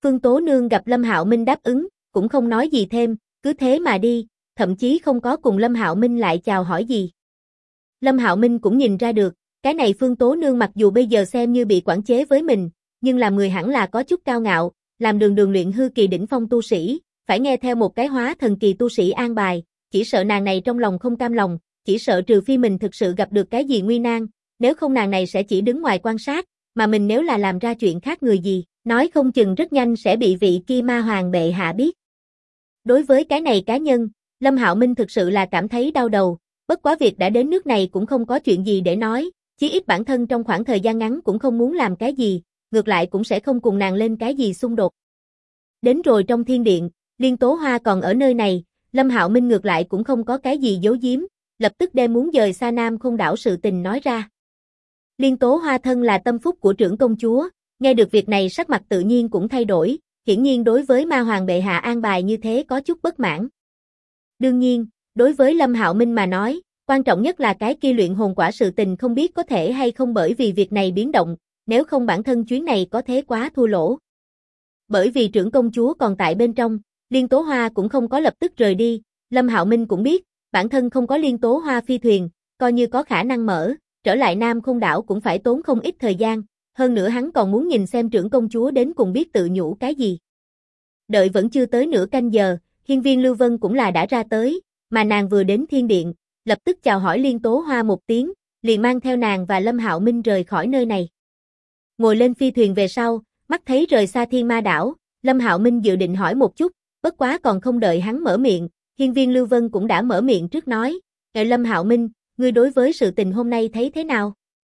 Phương Tố Nương gặp Lâm Hạo Minh đáp ứng, cũng không nói gì thêm, cứ thế mà đi, thậm chí không có cùng Lâm Hạo Minh lại chào hỏi gì. Lâm Hạo Minh cũng nhìn ra được, cái này Phương Tố Nương mặc dù bây giờ xem như bị quản chế với mình, nhưng làm người hẳn là có chút cao ngạo, làm đường đường luyện hư kỳ đỉnh phong tu sĩ, phải nghe theo một cái hóa thần kỳ tu sĩ an bài, chỉ sợ nàng này trong lòng không cam lòng, chỉ sợ trừ phi mình thực sự gặp được cái gì nguy nan, nếu không nàng này sẽ chỉ đứng ngoài quan sát, mà mình nếu là làm ra chuyện khác người gì, nói không chừng rất nhanh sẽ bị vị kia ma hoàng bệ hạ biết. Đối với cái này cá nhân, Lâm Hạo Minh thực sự là cảm thấy đau đầu, bất quá việc đã đến nước này cũng không có chuyện gì để nói, chí ít bản thân trong khoảng thời gian ngắn cũng không muốn làm cái gì, ngược lại cũng sẽ không cùng nàng lên cái gì xung đột. Đến rồi trong thiên điện, Liên Tố Hoa còn ở nơi này, Lâm Hạo Minh ngược lại cũng không có cái gì giấu giếm, lập tức đem muốn dời xa Nam Không đảo sự tình nói ra. Liên Tố Hoa thân là tâm phúc của trưởng công chúa, nghe được việc này sắc mặt tự nhiên cũng thay đổi, hiển nhiên đối với ma hoàng bệ hạ an bài như thế có chút bất mãn. Đương nhiên, đối với Lâm Hạo Minh mà nói, quan trọng nhất là cái kia luyện hồn quả sự tình không biết có thể hay không bởi vì việc này biến động, nếu không bản thân chuyến này có thế quá thua lỗ. Bởi vì trưởng công chúa còn tại bên trong, Liên Tố Hoa cũng không có lập tức rời đi, Lâm Hạo Minh cũng biết, bản thân không có Liên Tố Hoa phi thuyền, coi như có khả năng trở lại Nam Không đảo cũng phải tốn không ít thời gian, hơn nữa hắn còn muốn nhìn xem trưởng công chúa đến cùng biết tự nhủ cái gì. Đợi vẫn chưa tới nửa canh giờ, Hiên Viên Lưu Vân cũng là đã ra tới, mà nàng vừa đến thiên điện, lập tức chào hỏi Liên Tố Hoa một tiếng, liền mang theo nàng và Lâm Hạo Minh rời khỏi nơi này. Ngồi lên phi thuyền về sau, mắt thấy rời xa Thiên Ma đảo, Lâm Hạo Minh dự định hỏi một chút, bất quá còn không đợi hắn mở miệng, Hiên Viên Lưu Vân cũng đã mở miệng trước nói, Lâm Hạo Minh, ngươi đối với sự tình hôm nay thấy thế nào?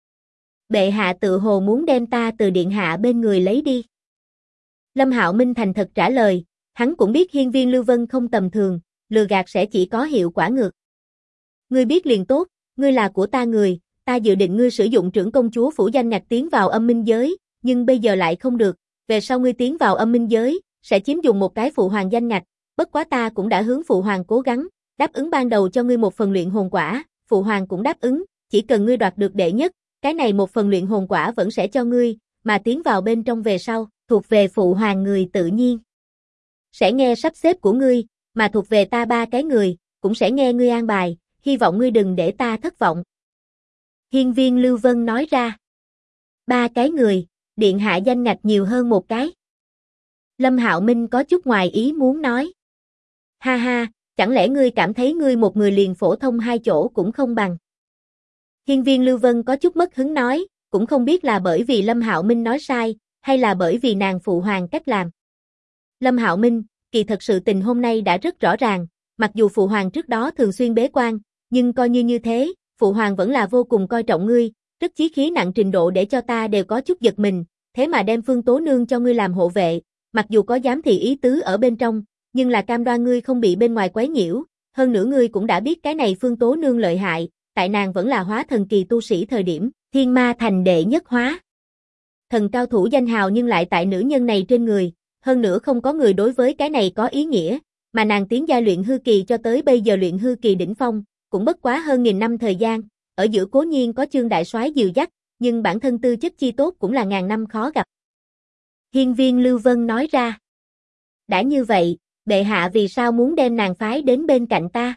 Bệ hạ tự hồ muốn đem ta từ điện hạ bên người lấy đi. Lâm Hạo Minh thành thật trả lời, hắn cũng biết Hiên Viên Lưu Vân không tầm thường, lừa gạt sẽ chỉ có hiệu quả ngược. Ngươi biết liền tốt, ngươi là của ta người, ta dự định ngươi sử dụng trưởng công chúa phủ danh ngạch tiến vào âm minh giới, nhưng bây giờ lại không được, về sau ngươi tiến vào âm minh giới, sẽ chiếm dùng một cái phụ hoàng danh ngạch, bất quá ta cũng đã hướng phụ hoàng cố gắng, đáp ứng ban đầu cho ngươi một phần luyện hồn quả, phụ hoàng cũng đáp ứng, chỉ cần ngươi đoạt được đệ nhất, cái này một phần luyện hồn quả vẫn sẽ cho ngươi, mà tiến vào bên trong về sau, thuộc về phụ hoàng người tự nhiên sẽ nghe sắp xếp của ngươi, mà thuộc về ta ba cái người, cũng sẽ nghe ngươi an bài, hy vọng ngươi đừng để ta thất vọng. Hiên Viên Lưu Vân nói ra. Ba cái người, điện hạ danh ngạch nhiều hơn một cái. Lâm Hạo Minh có chút ngoài ý muốn nói. Ha ha, chẳng lẽ ngươi cảm thấy ngươi một người liền phổ thông hai chỗ cũng không bằng. Hiên Viên Lưu Vân có chút mất hứng nói, cũng không biết là bởi vì Lâm Hạo Minh nói sai, hay là bởi vì nàng phụ hoàng cách làm. Lâm Hạo Minh, kỳ thật sự tình hôm nay đã rất rõ ràng, mặc dù phụ hoàng trước đó thường xuyên bế quan, nhưng coi như thế, phụ hoàng vẫn là vô cùng coi trọng ngươi, rất chí khí nặng trình độ để cho ta đều có chút giật mình, thế mà đem Phương Tố Nương cho ngươi làm hộ vệ, mặc dù có giám thị ý tứ ở bên trong, nhưng là cam đoan ngươi không bị bên ngoài quấy nhiễu, hơn nữa ngươi cũng đã biết cái này Phương Tố Nương lợi hại, tại nàng vẫn là hóa thần kỳ tu sĩ thời điểm, Thiên Ma thành đệ nhất hóa thần cao thủ danh hào nhưng lại tại nữ nhân này trên người, hơn nữa không có người đối với cái này có ý nghĩa, mà nàng tiến giai luyện hư kỳ cho tới bây giờ luyện hư kỳ đỉnh phong, cũng bất quá hơn 1000 năm thời gian, ở giữa cố nhiên có Chương đại soái dìu dắt, nhưng bản thân tư chất chi tốt cũng là ngàn năm khó gặp. Hiên Viên Lưu Vân nói ra. Đã như vậy, bệ hạ vì sao muốn đem nàng phái đến bên cạnh ta?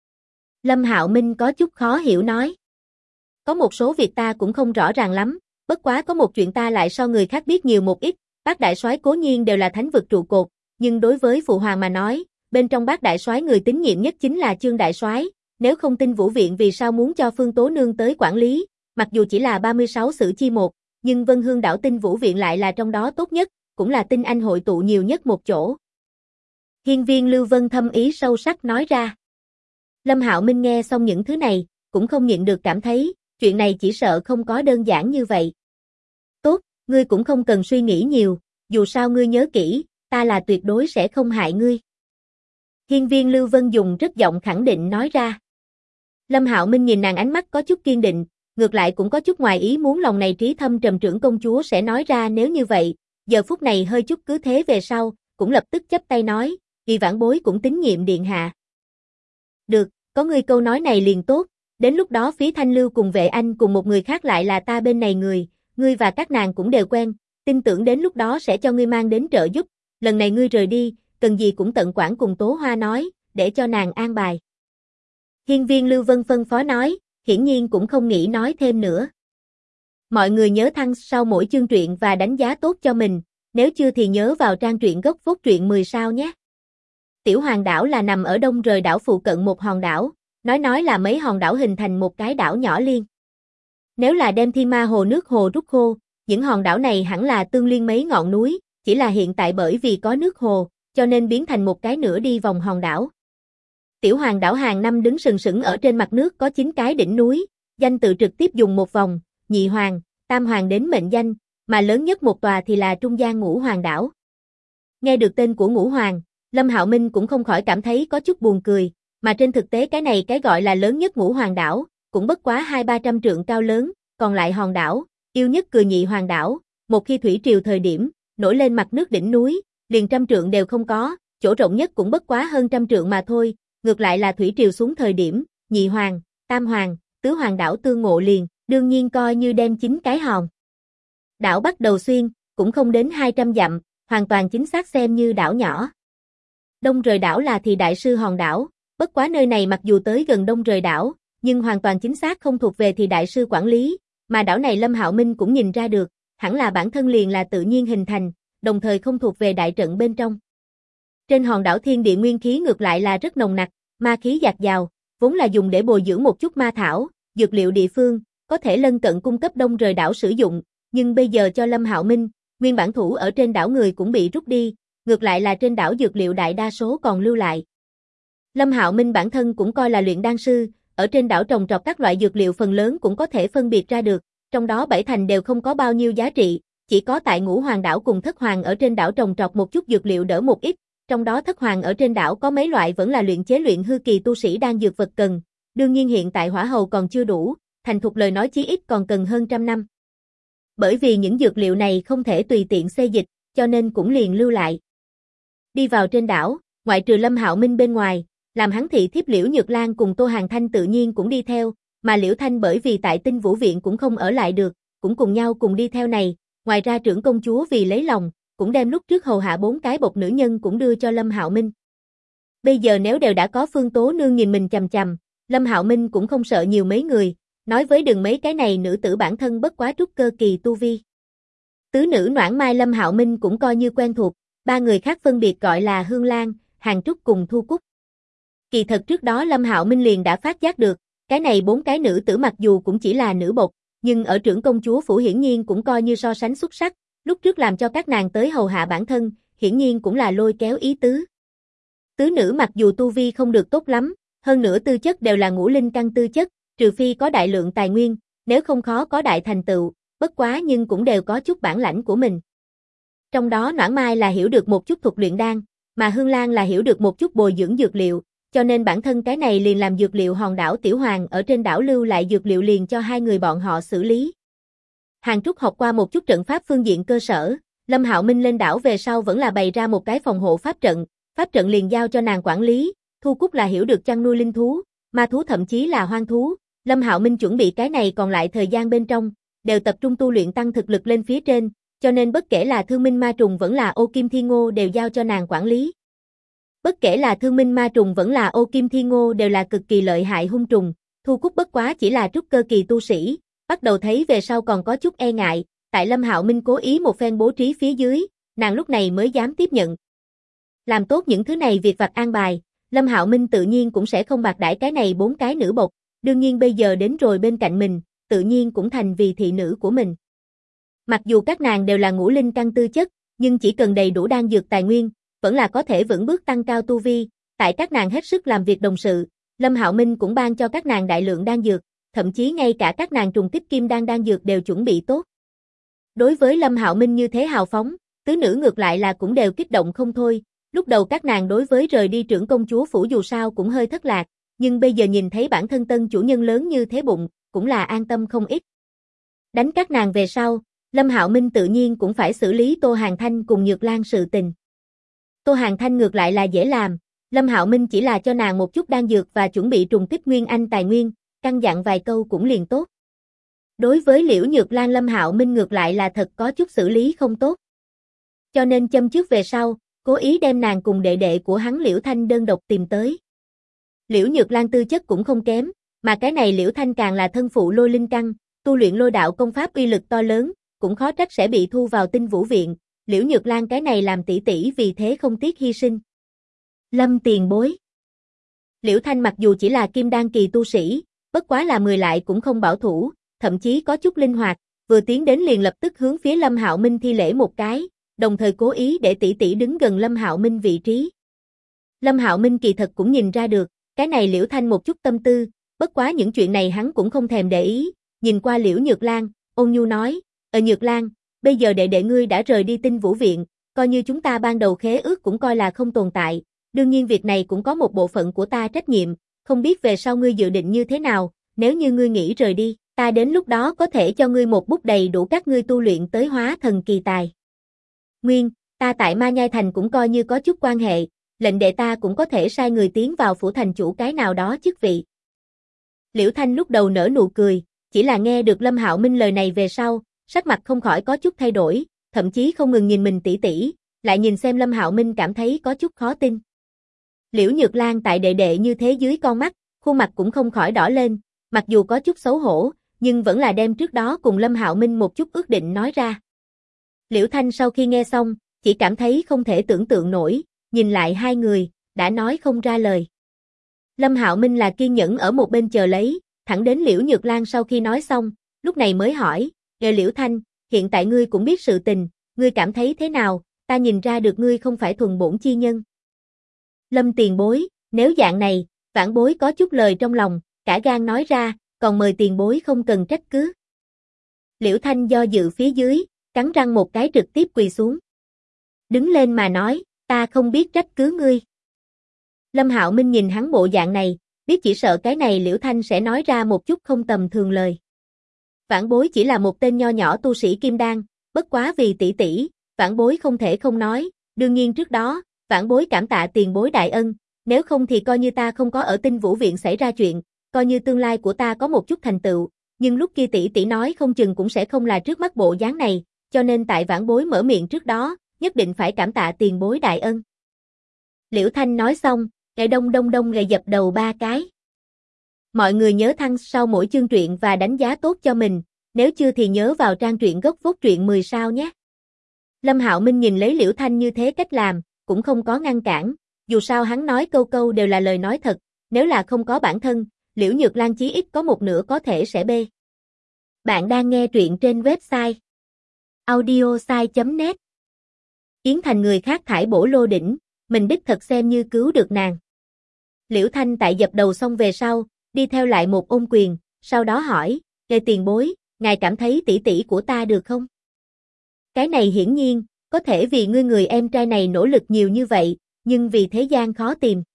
Lâm Hạo Minh có chút khó hiểu nói. Có một số việc ta cũng không rõ ràng lắm, bất quá có một chuyện ta lại so người khác biết nhiều một ít, Bát đại soái cố nhiên đều là thánh vực trụ cột, nhưng đối với phụ hoàng mà nói, bên trong Bát đại soái người tín nhiệm nhất chính là Chương đại soái, nếu không tin Vũ viện vì sao muốn cho Phương Tố Nương tới quản lý, mặc dù chỉ là 36 sử chi một, nhưng Vân Hương đảo tin Vũ viện lại là trong đó tốt nhất, cũng là tinh anh hội tụ nhiều nhất một chỗ. Hiên Viên Lưu Vân thâm ý sâu sắc nói ra. Lâm Hạo Minh nghe xong những thứ này, cũng không nhịn được cảm thấy, chuyện này chỉ sợ không có đơn giản như vậy. Tốt, ngươi cũng không cần suy nghĩ nhiều, dù sao ngươi nhớ kỹ, ta là tuyệt đối sẽ không hại ngươi. Hiên Viên Lưu Vân dùng rất giọng khẳng định nói ra. Lâm Hạo Minh nhìn nàng ánh mắt có chút kiên định, ngược lại cũng có chút ngoài ý muốn lòng này trí thâm trầm trưởng công chúa sẽ nói ra nếu như vậy, giờ phút này hơi chút cứ thế về sau, cũng lập tức chắp tay nói, vì vãn bối cũng tín nhiệm điện hạ. Được, có ngươi câu nói này liền tốt, đến lúc đó Phí Thanh Lưu cùng Vệ Anh cùng một người khác lại là ta bên này người, ngươi và các nàng cũng đều quen, tin tưởng đến lúc đó sẽ cho ngươi mang đến trợ giúp, lần này ngươi rời đi, cần gì cũng tận quản cùng Tố Hoa nói, để cho nàng an bài. Hiên viên Lưu Vân phân phó nói, hiển nhiên cũng không nghĩ nói thêm nữa. Mọi người nhớ thăng sau mỗi chương truyện và đánh giá tốt cho mình, nếu chưa thì nhớ vào trang truyện gốc phốt truyện 10 sao nhé. Tiểu Hoàng đảo là nằm ở đông rời đảo phụ cận một hòn đảo, nói là mấy hòn đảo hình thành một cái đảo nhỏ liên. Nếu là đem Thiên Ma Hồ nước hồ rút khô, những hòn đảo này hẳn là tương liên mấy ngọn núi, chỉ là hiện tại bởi vì có nước hồ, cho nên biến thành một cái nửa đi vòng hòn đảo. Tiểu Hoàng đảo hàng năm đứng sừng sững ở trên mặt nước có 9 cái đỉnh núi, danh tự trực tiếp dùng một vòng, nhị hoàng, tam hoàng đến mệnh danh, mà lớn nhất một tòa thì là trung gian Ngũ Hoàng đảo. Nghe được tên của Ngũ Hoàng, Lâm Hạo Minh cũng không khỏi cảm thấy có chút buồn cười, mà trên thực tế cái này cái gọi là lớn nhất Ngũ Hoàng đảo, cũng bất quá 200-300 trượng cao lớn, còn lại hòn đảo, yêu nhất cười nhị hoàng đảo, một khi thủy triều thời điểm, nổi lên mặt nước đỉnh núi, liền 100 trượng đều không có, chỗ rộng nhất cũng bất quá hơn 100 trượng mà thôi, ngược lại là thủy triều xuống thời điểm, nhị hoàng, tam hoàng, tứ hoàng đảo tương ngộ liền, đương nhiên coi như đem 9 cái hòn đảo bắt đầu xuyên, cũng không đến 200 dặm, hoàn toàn chính xác xem như đảo nhỏ. Đông rời đảo là thì đại sư hòn đảo, bất quá nơi này mặc dù tới gần đông rời đảo, nhưng hoàn toàn chính xác không thuộc về thì đại sư quản lý, mà đảo này Lâm Hạo Minh cũng nhìn ra được, hẳn là bản thân liền là tự nhiên hình thành, đồng thời không thuộc về đại trận bên trong. Trên hòn đảo thiên địa nguyên khí ngược lại là rất nồng nặc, ma khí dạt dào, vốn là dùng để bồi dưỡng một chút ma thảo, dược liệu địa phương, có thể lân cận cung cấp đông rời đảo sử dụng, nhưng bây giờ cho Lâm Hạo Minh, nguyên bản thủ ở trên đảo người cũng bị rút đi, ngược lại là trên đảo dược liệu đại đa số còn lưu lại. Lâm Hạo Minh bản thân cũng coi là luyện đan sư, ở trên đảo trồng trọt các loại dược liệu phần lớn cũng có thể phân biệt ra được, trong đó 7 thành đều không có bao nhiêu giá trị, chỉ có tại Ngũ Hoàng đảo cùng Thất Hoàng ở trên đảo trồng trọt một chút dược liệu đỡ một ít, trong đó Thất Hoàng ở trên đảo có mấy loại vẫn là luyện chế luyện hư kỳ tu sĩ đan dược vật cần, đương nhiên hiện tại hỏa hầu còn chưa đủ, thành thục lời nói chí ít còn cần hơn 100 năm. Bởi vì những dược liệu này không thể tùy tiện xê dịch, cho nên cũng liền lưu lại. Đi vào trên đảo, ngoại trừ Lâm Hạo Minh bên ngoài, làm hắn thị thiếp Liễu Nhược Lan cùng Tô Hàn Thanh tự nhiên cũng đi theo, mà Liễu Thanh bởi vì tại Tinh Vũ Viện cũng không ở lại được, cũng cùng nhau cùng đi theo này, ngoài ra trưởng công chúa vì lấy lòng, cũng đem lúc trước hầu hạ 4 cái bột nữ nhân cũng đưa cho Lâm Hạo Minh. Bây giờ nếu đều đã có Phương Tố nương nhìn mình chằm chằm, Lâm Hạo Minh cũng không sợ nhiều mấy người, nói với đừng mấy cái này nữ tử bản thân bất quá trúc cơ kỳ tu vi. Tứ nữ Noãn Mai Lâm Hạo Minh cũng coi như quen thuộc, 3 người khác phân biệt gọi là Hương Lan, Hàn Trúc cùng Thu Cúc. Kỳ thật trước đó Lâm Hạo Minh liền đã phát giác được, cái này 4 cái nữ tử mặc dù cũng chỉ là nữ bột, nhưng ở trưởng công chúa phủ hiển nhiên cũng coi như so sánh xuất sắc, lúc trước làm cho các nàng tới hầu hạ bản thân, hiển nhiên cũng là lôi kéo ý tứ. Tứ nữ mặc dù tu vi không được tốt lắm, hơn nữa tư chất đều là ngũ linh căn tư chất, trừ phi có đại lượng tài nguyên, nếu không khó có đại thành tựu, bất quá nhưng cũng đều có chút bản lãnh của mình. Trong đó Noãn Mai là hiểu được một chút thuật luyện đan, mà Hương Lan là hiểu được một chút bồi dưỡng dược liệu, cho nên bản thân cái này liền làm dược liệu hòn đảo Tiểu Hoàng ở trên đảo lưu lại dược liệu liền cho 2 người bọn họ xử lý. Hàn Trúc học qua một chút trận pháp phương diện cơ sở, Lâm Hạo Minh lên đảo về sau vẫn là bày ra một cái phòng hộ pháp trận liền giao cho nàng quản lý, Thu Cúc là hiểu được chăn nuôi linh thú, ma thú thậm chí là hoang thú, Lâm Hạo Minh chuẩn bị cái này còn lại thời gian bên trong, đều tập trung tu luyện tăng thực lực lên phía trên, cho nên bất kể là thương minh ma trùng vẫn là ô kim thiên ngô đều giao cho nàng quản lý. Bất kể là thương minh ma trùng vẫn là ô kim thiên ngô đều là cực kỳ lợi hại hung trùng, Thu Cúc bất quá chỉ là trúc cơ kỳ tu sĩ, bắt đầu thấy về sau còn có chút e ngại, tại Lâm Hạo Minh cố ý một phen bố trí phía dưới, nàng lúc này mới dám tiếp nhận. Làm tốt những thứ này việc vặt an bài, Lâm Hạo Minh tự nhiên cũng sẽ không bạc đãi cái này 4 cái nữ bột, đương nhiên bây giờ đến rồi bên cạnh mình, tự nhiên cũng thành vì thị nữ của mình. Mặc dù các nàng đều là ngũ linh căn tư chất, nhưng chỉ cần đầy đủ đan dược tài nguyên, vẫn là có thể vững bước tăng cao tu vi, tại các nàng hết sức làm việc đồng sự, Lâm Hạo Minh cũng ban cho các nàng đại lượng đan dược, thậm chí ngay cả các nàng trùng kích kim đan dược đều chuẩn bị tốt. Đối với Lâm Hạo Minh như thế hào phóng, tứ nữ ngược lại là cũng đều kích động không thôi, lúc đầu các nàng đối với rời đi trưởng công chúa phủ dù sao cũng hơi thất lạc, nhưng bây giờ nhìn thấy bản thân tân chủ nhân lớn như thế bụng, cũng là an tâm không ít. Đánh các nàng về sau, Lâm Hạo Minh tự nhiên cũng phải xử lý Tô Hàn Thanh cùng Nhược Lan sự tình. Tô Hàn Thanh ngược lại là dễ làm, Lâm Hạo Minh chỉ là cho nàng một chút đan dược và chuẩn bị trùng kích nguyên anh tài nguyên, căn dặn vài câu cũng liền tốt. Đối với Liễu Nhược Lan Lâm Hạo Minh ngược lại là thật có chút xử lý không tốt. Cho nên châm trước về sau, cố ý đem nàng cùng đệ đệ của hắn Liễu Thanh đơn độc tìm tới. Liễu Nhược Lan tư chất cũng không kém, mà cái này Liễu Thanh càng là thân phụ lôi linh căn, tu luyện lôi đạo công pháp uy lực to lớn, cũng khó trách sẽ bị thu vào Tinh Vũ viện. Liễu Nhược Lan cái này làm tỷ tỷ vì thế không tiếc hy sinh. Lâm tiền bối. Liễu Thanh mặc dù chỉ là kim đan kỳ tu sĩ, bất quá là 10 lại cũng không bảo thủ, thậm chí có chút linh hoạt, vừa tiến đến liền lập tức hướng phía Lâm Hạo Minh thi lễ một cái, đồng thời cố ý để tỷ tỷ đứng gần Lâm Hạo Minh vị trí. Lâm Hạo Minh kỳ thật cũng nhìn ra được, cái này Liễu Thanh một chút tâm tư, bất quá những chuyện này hắn cũng không thèm để ý, nhìn qua Liễu Nhược Lan, ôn nhu nói, Nhược Lan, bây giờ đệ đệ ngươi đã rời đi Tinh Vũ viện, coi như chúng ta ban đầu khế ước cũng coi là không tồn tại, đương nhiên việc này cũng có một bộ phận của ta trách nhiệm, không biết về sau ngươi dự định như thế nào, nếu như ngươi nghĩ rời đi, ta đến lúc đó có thể cho ngươi một bút đầy đủ các ngươi tu luyện tới hóa thần kỳ tài. Nguyên, ta tại Ma Nhai Thành cũng coi như có chút quan hệ, lệnh đệ ta cũng có thể sai người tiến vào phủ thành chủ cái nào đó chức vị. Liễu Thanh lúc đầu nở nụ cười, chỉ là nghe được Lâm Hạo Minh lời này về sau, sắc mặt không khỏi có chút thay đổi, thậm chí không ngừng nhìn mình tỷ tỷ, lại nhìn xem Lâm Hạo Minh cảm thấy có chút khó tin. Liễu Nhược Lan tại đệ đệ như thế dưới con mắt, khuôn mặt cũng không khỏi đỏ lên, mặc dù có chút xấu hổ, nhưng vẫn là đem trước đó cùng Lâm Hạo Minh một chút ước định nói ra. Liễu Thanh sau khi nghe xong, chỉ cảm thấy không thể tưởng tượng nổi, nhìn lại hai người, đã nói không ra lời. Lâm Hạo Minh là kiên nhẫn ở một bên chờ lấy, thẳng đến Liễu Nhược Lan sau khi nói xong, lúc này mới hỏi, Liễu Thanh, hiện tại ngươi cũng biết sự tình, ngươi cảm thấy thế nào, ta nhìn ra được ngươi không phải thuần bổn chi nhân. Lâm tiền bối, nếu dạng này, vãn bối có chút lời trong lòng, cả gan nói ra, còn mời tiền bối không cần trách cứ. Liễu Thanh do dự phía dưới, cắn răng một cái trực tiếp quỳ xuống. Đứng lên mà nói, ta không biết trách cứ ngươi. Lâm Hạo Minh nhìn hắn bộ dạng này, biết chỉ sợ cái này Liễu Thanh sẽ nói ra một chút không tầm thường lời. Vãn bối chỉ là một tên nho nhỏ tu sĩ kim đan, bất quá vì tỷ tỷ, vãn bối không thể không nói, đương nhiên trước đó, vãn bối cảm tạ tiền bối đại ân, nếu không thì coi như ta không có ở Tinh Vũ viện xảy ra chuyện, coi như tương lai của ta có một chút thành tựu, nhưng lúc kia tỷ tỷ nói không chừng cũng sẽ không là trước mắt bộ dáng này, cho nên tại vãn bối mở miệng trước đó, nhất định phải cảm tạ tiền bối đại ân. Liễu Thanh nói xong, cái đông đông đông gầy dập đầu 3 cái. Mọi người nhớ thăng sau mỗi chương truyện và đánh giá tốt cho mình, nếu chưa thì nhớ vào trang truyện gốc phốt truyện 10 sao nhé. Lâm Hạo Minh nhìn lấy Liễu Thanh như thế cách làm, cũng không có ngăn cản, dù sao hắn nói câu câu đều là lời nói thật, nếu là không có bản thân, Liễu Nhược Lan chí ít có một nửa có thể sẽ bê. Bạn đang nghe truyện trên website audiosai.net. Yến Thành người khác thải bổ lô đỉnh, mình đích thật xem như cứu được nàng. Liễu Thanh tại dập đầu xong về sau, đi theo lại một ôm quyền, sau đó hỏi, tiền bối, ngài cảm thấy tỷ tỷ của ta được không? Cái này hiển nhiên, có thể vì ngươi người em trai này nỗ lực nhiều như vậy, nhưng vì thế gian khó tìm.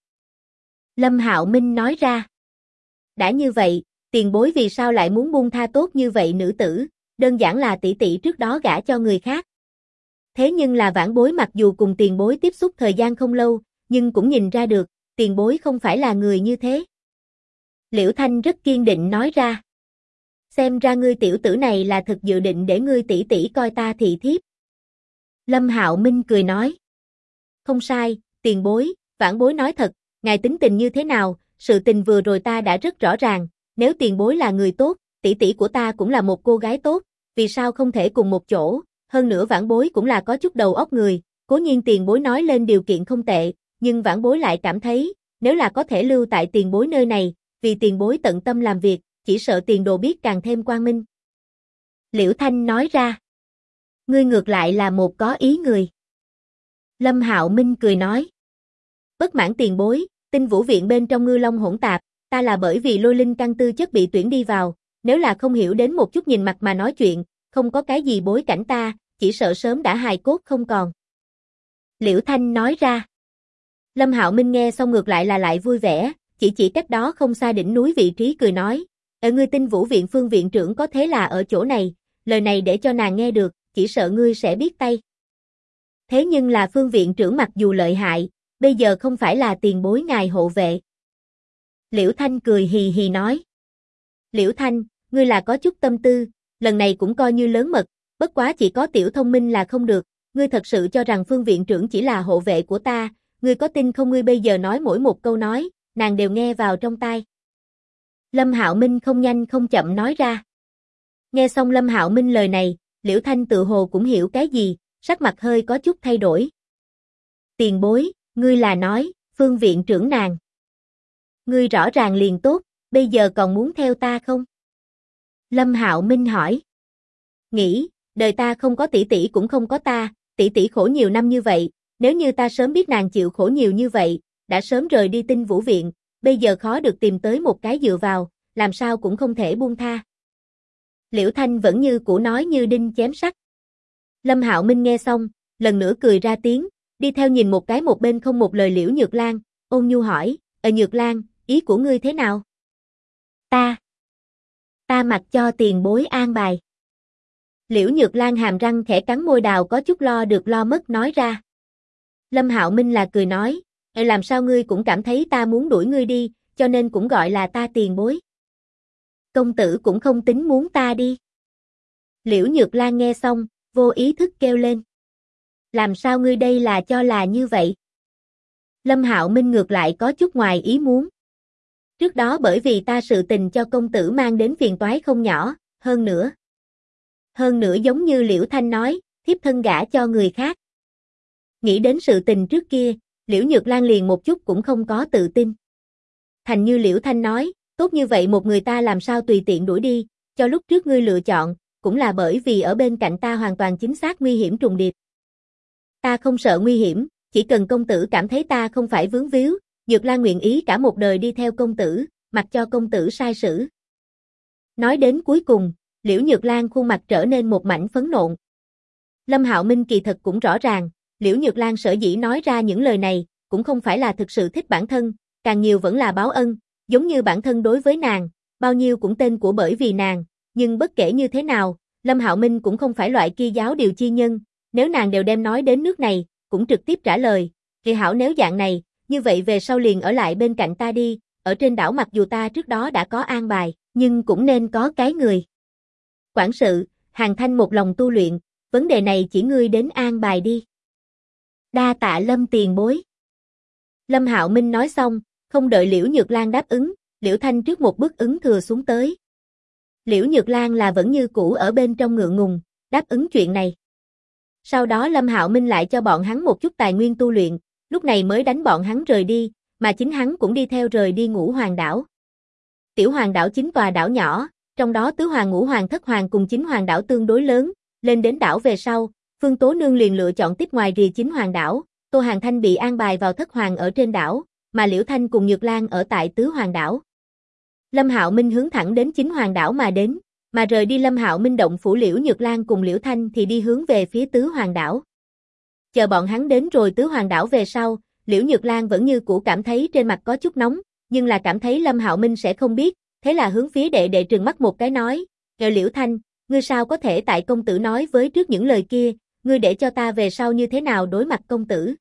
Lâm Hạo Minh nói ra. Đã như vậy, tiền bối vì sao lại muốn buông tha tốt như vậy nữ tử, đơn giản là tỷ tỷ trước đó gả cho người khác. Thế nhưng là vãn bối mặc dù cùng tiền bối tiếp xúc thời gian không lâu, nhưng cũng nhìn ra được, tiền bối không phải là người như thế. Liễu Thanh rất kiên định nói ra. Xem ra ngươi tiểu tử này là thực dự định để ngươi tỷ tỷ coi ta thị thiếp. Lâm Hạo Minh cười nói. Không sai, tiền bối, vãn bối nói thật, ngài tính tình như thế nào, sự tình vừa rồi ta đã rất rõ ràng, nếu tiền bối là người tốt, tỷ tỷ của ta cũng là một cô gái tốt, vì sao không thể cùng một chỗ, hơn nữa vãn bối cũng là có chút đầu óc người, cố nhiên tiền bối nói lên điều kiện không tệ, nhưng vãn bối lại cảm thấy, nếu là có thể lưu tại tiền bối nơi này, vì tiền bối tận tâm làm việc, chỉ sợ tiền đồ biết càng thêm quang minh. Liễu Thanh nói ra. Ngươi ngược lại là một có ý người. Lâm Hạo Minh cười nói. Bất mãn tiền bối, Tinh Vũ viện bên trong ngư long hỗn tạp, ta là bởi vì lôi linh căn tư chất bị tuyển đi vào, nếu là không hiểu đến một chút nhìn mặt mà nói chuyện, không có cái gì bối cảnh ta, chỉ sợ sớm đã hài cốt không còn. Liễu Thanh nói ra. Lâm Hạo Minh nghe xong ngược lại là lại vui vẻ, chỉ cách đó không xa đỉnh núi vị trí cười nói, ở ngươi Tinh Vũ viện Phương viện trưởng có thế là ở chỗ này, lời này để cho nàng nghe được, chỉ sợ ngươi sẽ biết tay. Thế nhưng là Phương viện trưởng mặc dù lợi hại, bây giờ không phải là tiền bối ngài hộ vệ. Liễu Thanh cười hì hì nói. Liễu Thanh, ngươi là có chút tâm tư, lần này cũng coi như lớn mật, bất quá chỉ có tiểu thông minh là không được, ngươi thật sự cho rằng Phương viện trưởng chỉ là hộ vệ của ta, ngươi có tin không? Ngươi bây giờ nói mỗi một câu nói, nàng đều nghe vào trong tai. Lâm Hạo Minh không nhanh không chậm nói ra. Nghe xong Lâm Hạo Minh lời này, Liễu Thanh tự hồ cũng hiểu cái gì, sắc mặt hơi có chút thay đổi. Tiền bối, ngươi là nói, Phương viện trưởng nàng. Ngươi rõ ràng liền tốt, bây giờ còn muốn theo ta không? Lâm Hạo Minh hỏi. Nghĩ, đời ta không có tỷ tỷ cũng không có ta, tỷ tỷ khổ nhiều năm như vậy, nếu như ta sớm biết nàng chịu khổ nhiều như vậy, đã sớm rời đi Tinh Vũ viện, bây giờ khó được tìm tới một cái dựa vào, làm sao cũng không thể buông tha. Liễu Thanh vẫn như cũ nói như đinh chém sắt. Lâm Hạo Minh nghe xong, lần nữa cười ra tiếng, đi theo nhìn một cái một bên không một lời Liễu Nhược Lan, ôn nhu hỏi, Nhược Lan, ý của ngươi thế nào? Ta mặc cho tiền bối an bài. Liễu Nhược Lan hàm răng khẽ cắn môi đào có chút lo được lo mất nói ra. Lâm Hạo Minh là cười nói, làm sao ngươi cũng cảm thấy ta muốn đuổi ngươi đi, cho nên cũng gọi là ta tiền bối. Công tử cũng không tính muốn ta đi. Liễu Nhược Lan nghe xong, vô ý thức kêu lên. Làm sao ngươi đây là cho là như vậy? Lâm Hạo Minh ngược lại có chút ngoài ý muốn. Trước đó bởi vì ta sự tình cho công tử mang đến phiền toái không nhỏ, hơn nữa giống như Liễu Thanh nói, thiếp thân gả cho người khác. Nghĩ đến sự tình trước kia, Liễu Nhược Lan liền một chút cũng không có tự tin. Thành như Liễu Thanh nói, tốt như vậy một người ta làm sao tùy tiện đuổi đi, cho lúc trước ngươi lựa chọn, cũng là bởi vì ở bên cạnh ta hoàn toàn chính xác nguy hiểm trùng điệp. Ta không sợ nguy hiểm, chỉ cần công tử cảm thấy ta không phải vướng víu, Nhược Lan nguyện ý cả một đời đi theo công tử, mặc cho công tử sai xử. Nói đến cuối cùng, Liễu Nhược Lan khuôn mặt trở nên một mảnh phấn nộn. Lâm Hạo Minh kỳ thật cũng rõ ràng, Liễu Nhược Lan sở dĩ nói ra những lời này, cũng không phải là thực sự thích bản thân, càng nhiều vẫn là báo ân, giống như bản thân đối với nàng, bao nhiêu cũng tên của bởi vì nàng, nhưng bất kể như thế nào, Lâm Hạo Minh cũng không phải loại kia giáo điều chi nhân, nếu nàng đều đem nói đến nước này, cũng trực tiếp trả lời, thì hảo nếu dạng này, như vậy về sau liền ở lại bên cạnh ta đi, ở trên đảo mặc dù ta trước đó đã có an bài, nhưng cũng nên có cái người. Quản sự, Hàn Thanh một lòng tu luyện, vấn đề này chỉ ngươi đến an bài đi. Đa tạ Lâm tiền bối. Lâm Hạo Minh nói xong, không đợi Liễu Nhược Lan đáp ứng, Liễu Thanh trước một bước ứng thừa xuống tới. Liễu Nhược Lan là vẫn như cũ ở bên trong ngượng ngùng, đáp ứng chuyện này. Sau đó Lâm Hạo Minh lại cho bọn hắn một chút tài nguyên tu luyện, lúc này mới đánh bọn hắn rời đi, mà chính hắn cũng đi theo rời đi Ngũ Hoàng đảo. Tiểu Hoàng đảo 9 tòa đảo nhỏ, trong đó Tứ Hoàng, Ngũ Hoàng, Thất Hoàng cùng 9 Hoàng đảo tương đối lớn, lên đến đảo về sau, Phương Tố Nương liền lựa chọn tiếp ngoài rìa 9 Hoàng đảo, Tô Hàn Thanh bị an bài vào Thất Hoàng ở trên đảo, mà Liễu Thanh cùng Nhược Lan ở tại Tứ Hoàng đảo. Lâm Hạo Minh hướng thẳng đến 9 Hoàng đảo mà đến, mà rời đi Lâm Hạo Minh động phủ Liễu Nhược Lan cùng Liễu Thanh thì đi hướng về phía Tứ Hoàng đảo. Chờ bọn hắn đến rồi Tứ Hoàng đảo về sau, Liễu Nhược Lan vẫn như cũ cảm thấy trên mặt có chút nóng, nhưng là cảm thấy Lâm Hạo Minh sẽ không biết, thế là hướng phía đệ đệ trừng mắt một cái nói, Liễu Thanh, ngươi sao có thể tại công tử nói với trước những lời kia, ngươi để cho ta về sau như thế nào đối mặt công tử.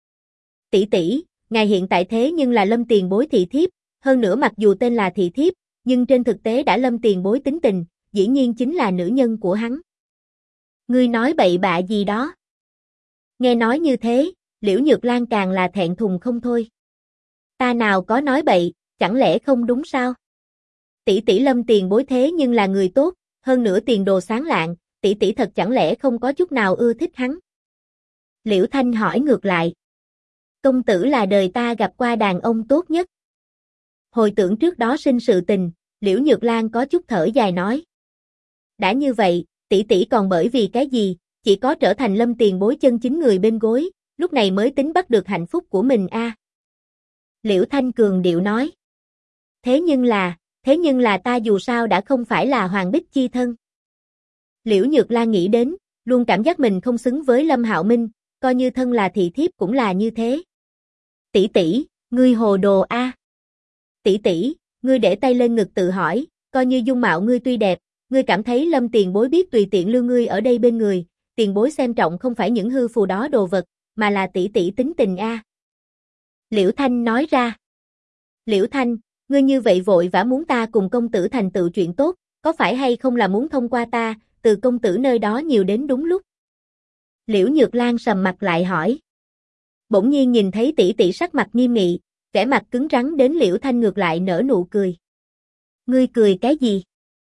Tỷ tỷ, ngài hiện tại thế nhưng là Lâm tiền bối thị thiếp, hơn nữa mặc dù tên là thị thiếp, nhưng trên thực tế đã Lâm tiền bối tính tình, dĩ nhiên chính là nữ nhân của hắn. Ngươi nói bậy bạ gì đó. Nghe nói như thế, Liễu Nhược Lan càng là thẹn thùng không thôi. Ta nào có nói bậy, chẳng lẽ không đúng sao? Tỷ tỷ Lâm tiền bối thế nhưng là người tốt, hơn nữa tiền đồ sáng lạng, tỷ tỷ thật chẳng lẽ không có chút nào ưa thích hắn? Liễu Thanh hỏi ngược lại. Công tử là đời ta gặp qua đàn ông tốt nhất. Hồi tưởng trước đó sinh sự tình, Liễu Nhược Lan có chút thở dài nói. Đã như vậy, tỷ tỷ còn bởi vì cái gì, chỉ có trở thành Lâm tiền bối chân chính người bên gối, lúc này mới tính bắt được hạnh phúc của mình a. Liễu Thanh cường điệu nói. Thế nhưng là ta dù sao đã không phải là Hoàng Bích chi thân. Liễu Nhược Lan nghĩ đến, luôn cảm giác mình không xứng với Lâm Hạo Minh, coi như thân là thị thiếp cũng là như thế. Tỷ tỷ, ngươi hồ đồ a. Tỷ tỷ, ngươi để tay lên ngực tự hỏi, coi như dung mạo ngươi tuy đẹp, ngươi cảm thấy Lâm tiền bối biết tùy tiện lưu ngươi ở đây bên người, tiền bối xem trọng không phải những hư phù đó đồ vật, mà là tỷ tỷ tính tình a. Liễu Thanh nói ra. Liễu Thanh, ngươi như vậy vội vã muốn ta cùng công tử thành tựu chuyện tốt, có phải hay không là muốn thông qua ta, từ công tử nơi đó nhiều đến đúng lúc. Liễu Nhược Lan sầm mặt lại hỏi. Bỗng nhiên nhìn thấy tỷ tỷ sắc mặt nghiêm nghị, vẻ mặt cứng rắn đến Liễu Thanh ngược lại nở nụ cười. Ngươi cười cái gì?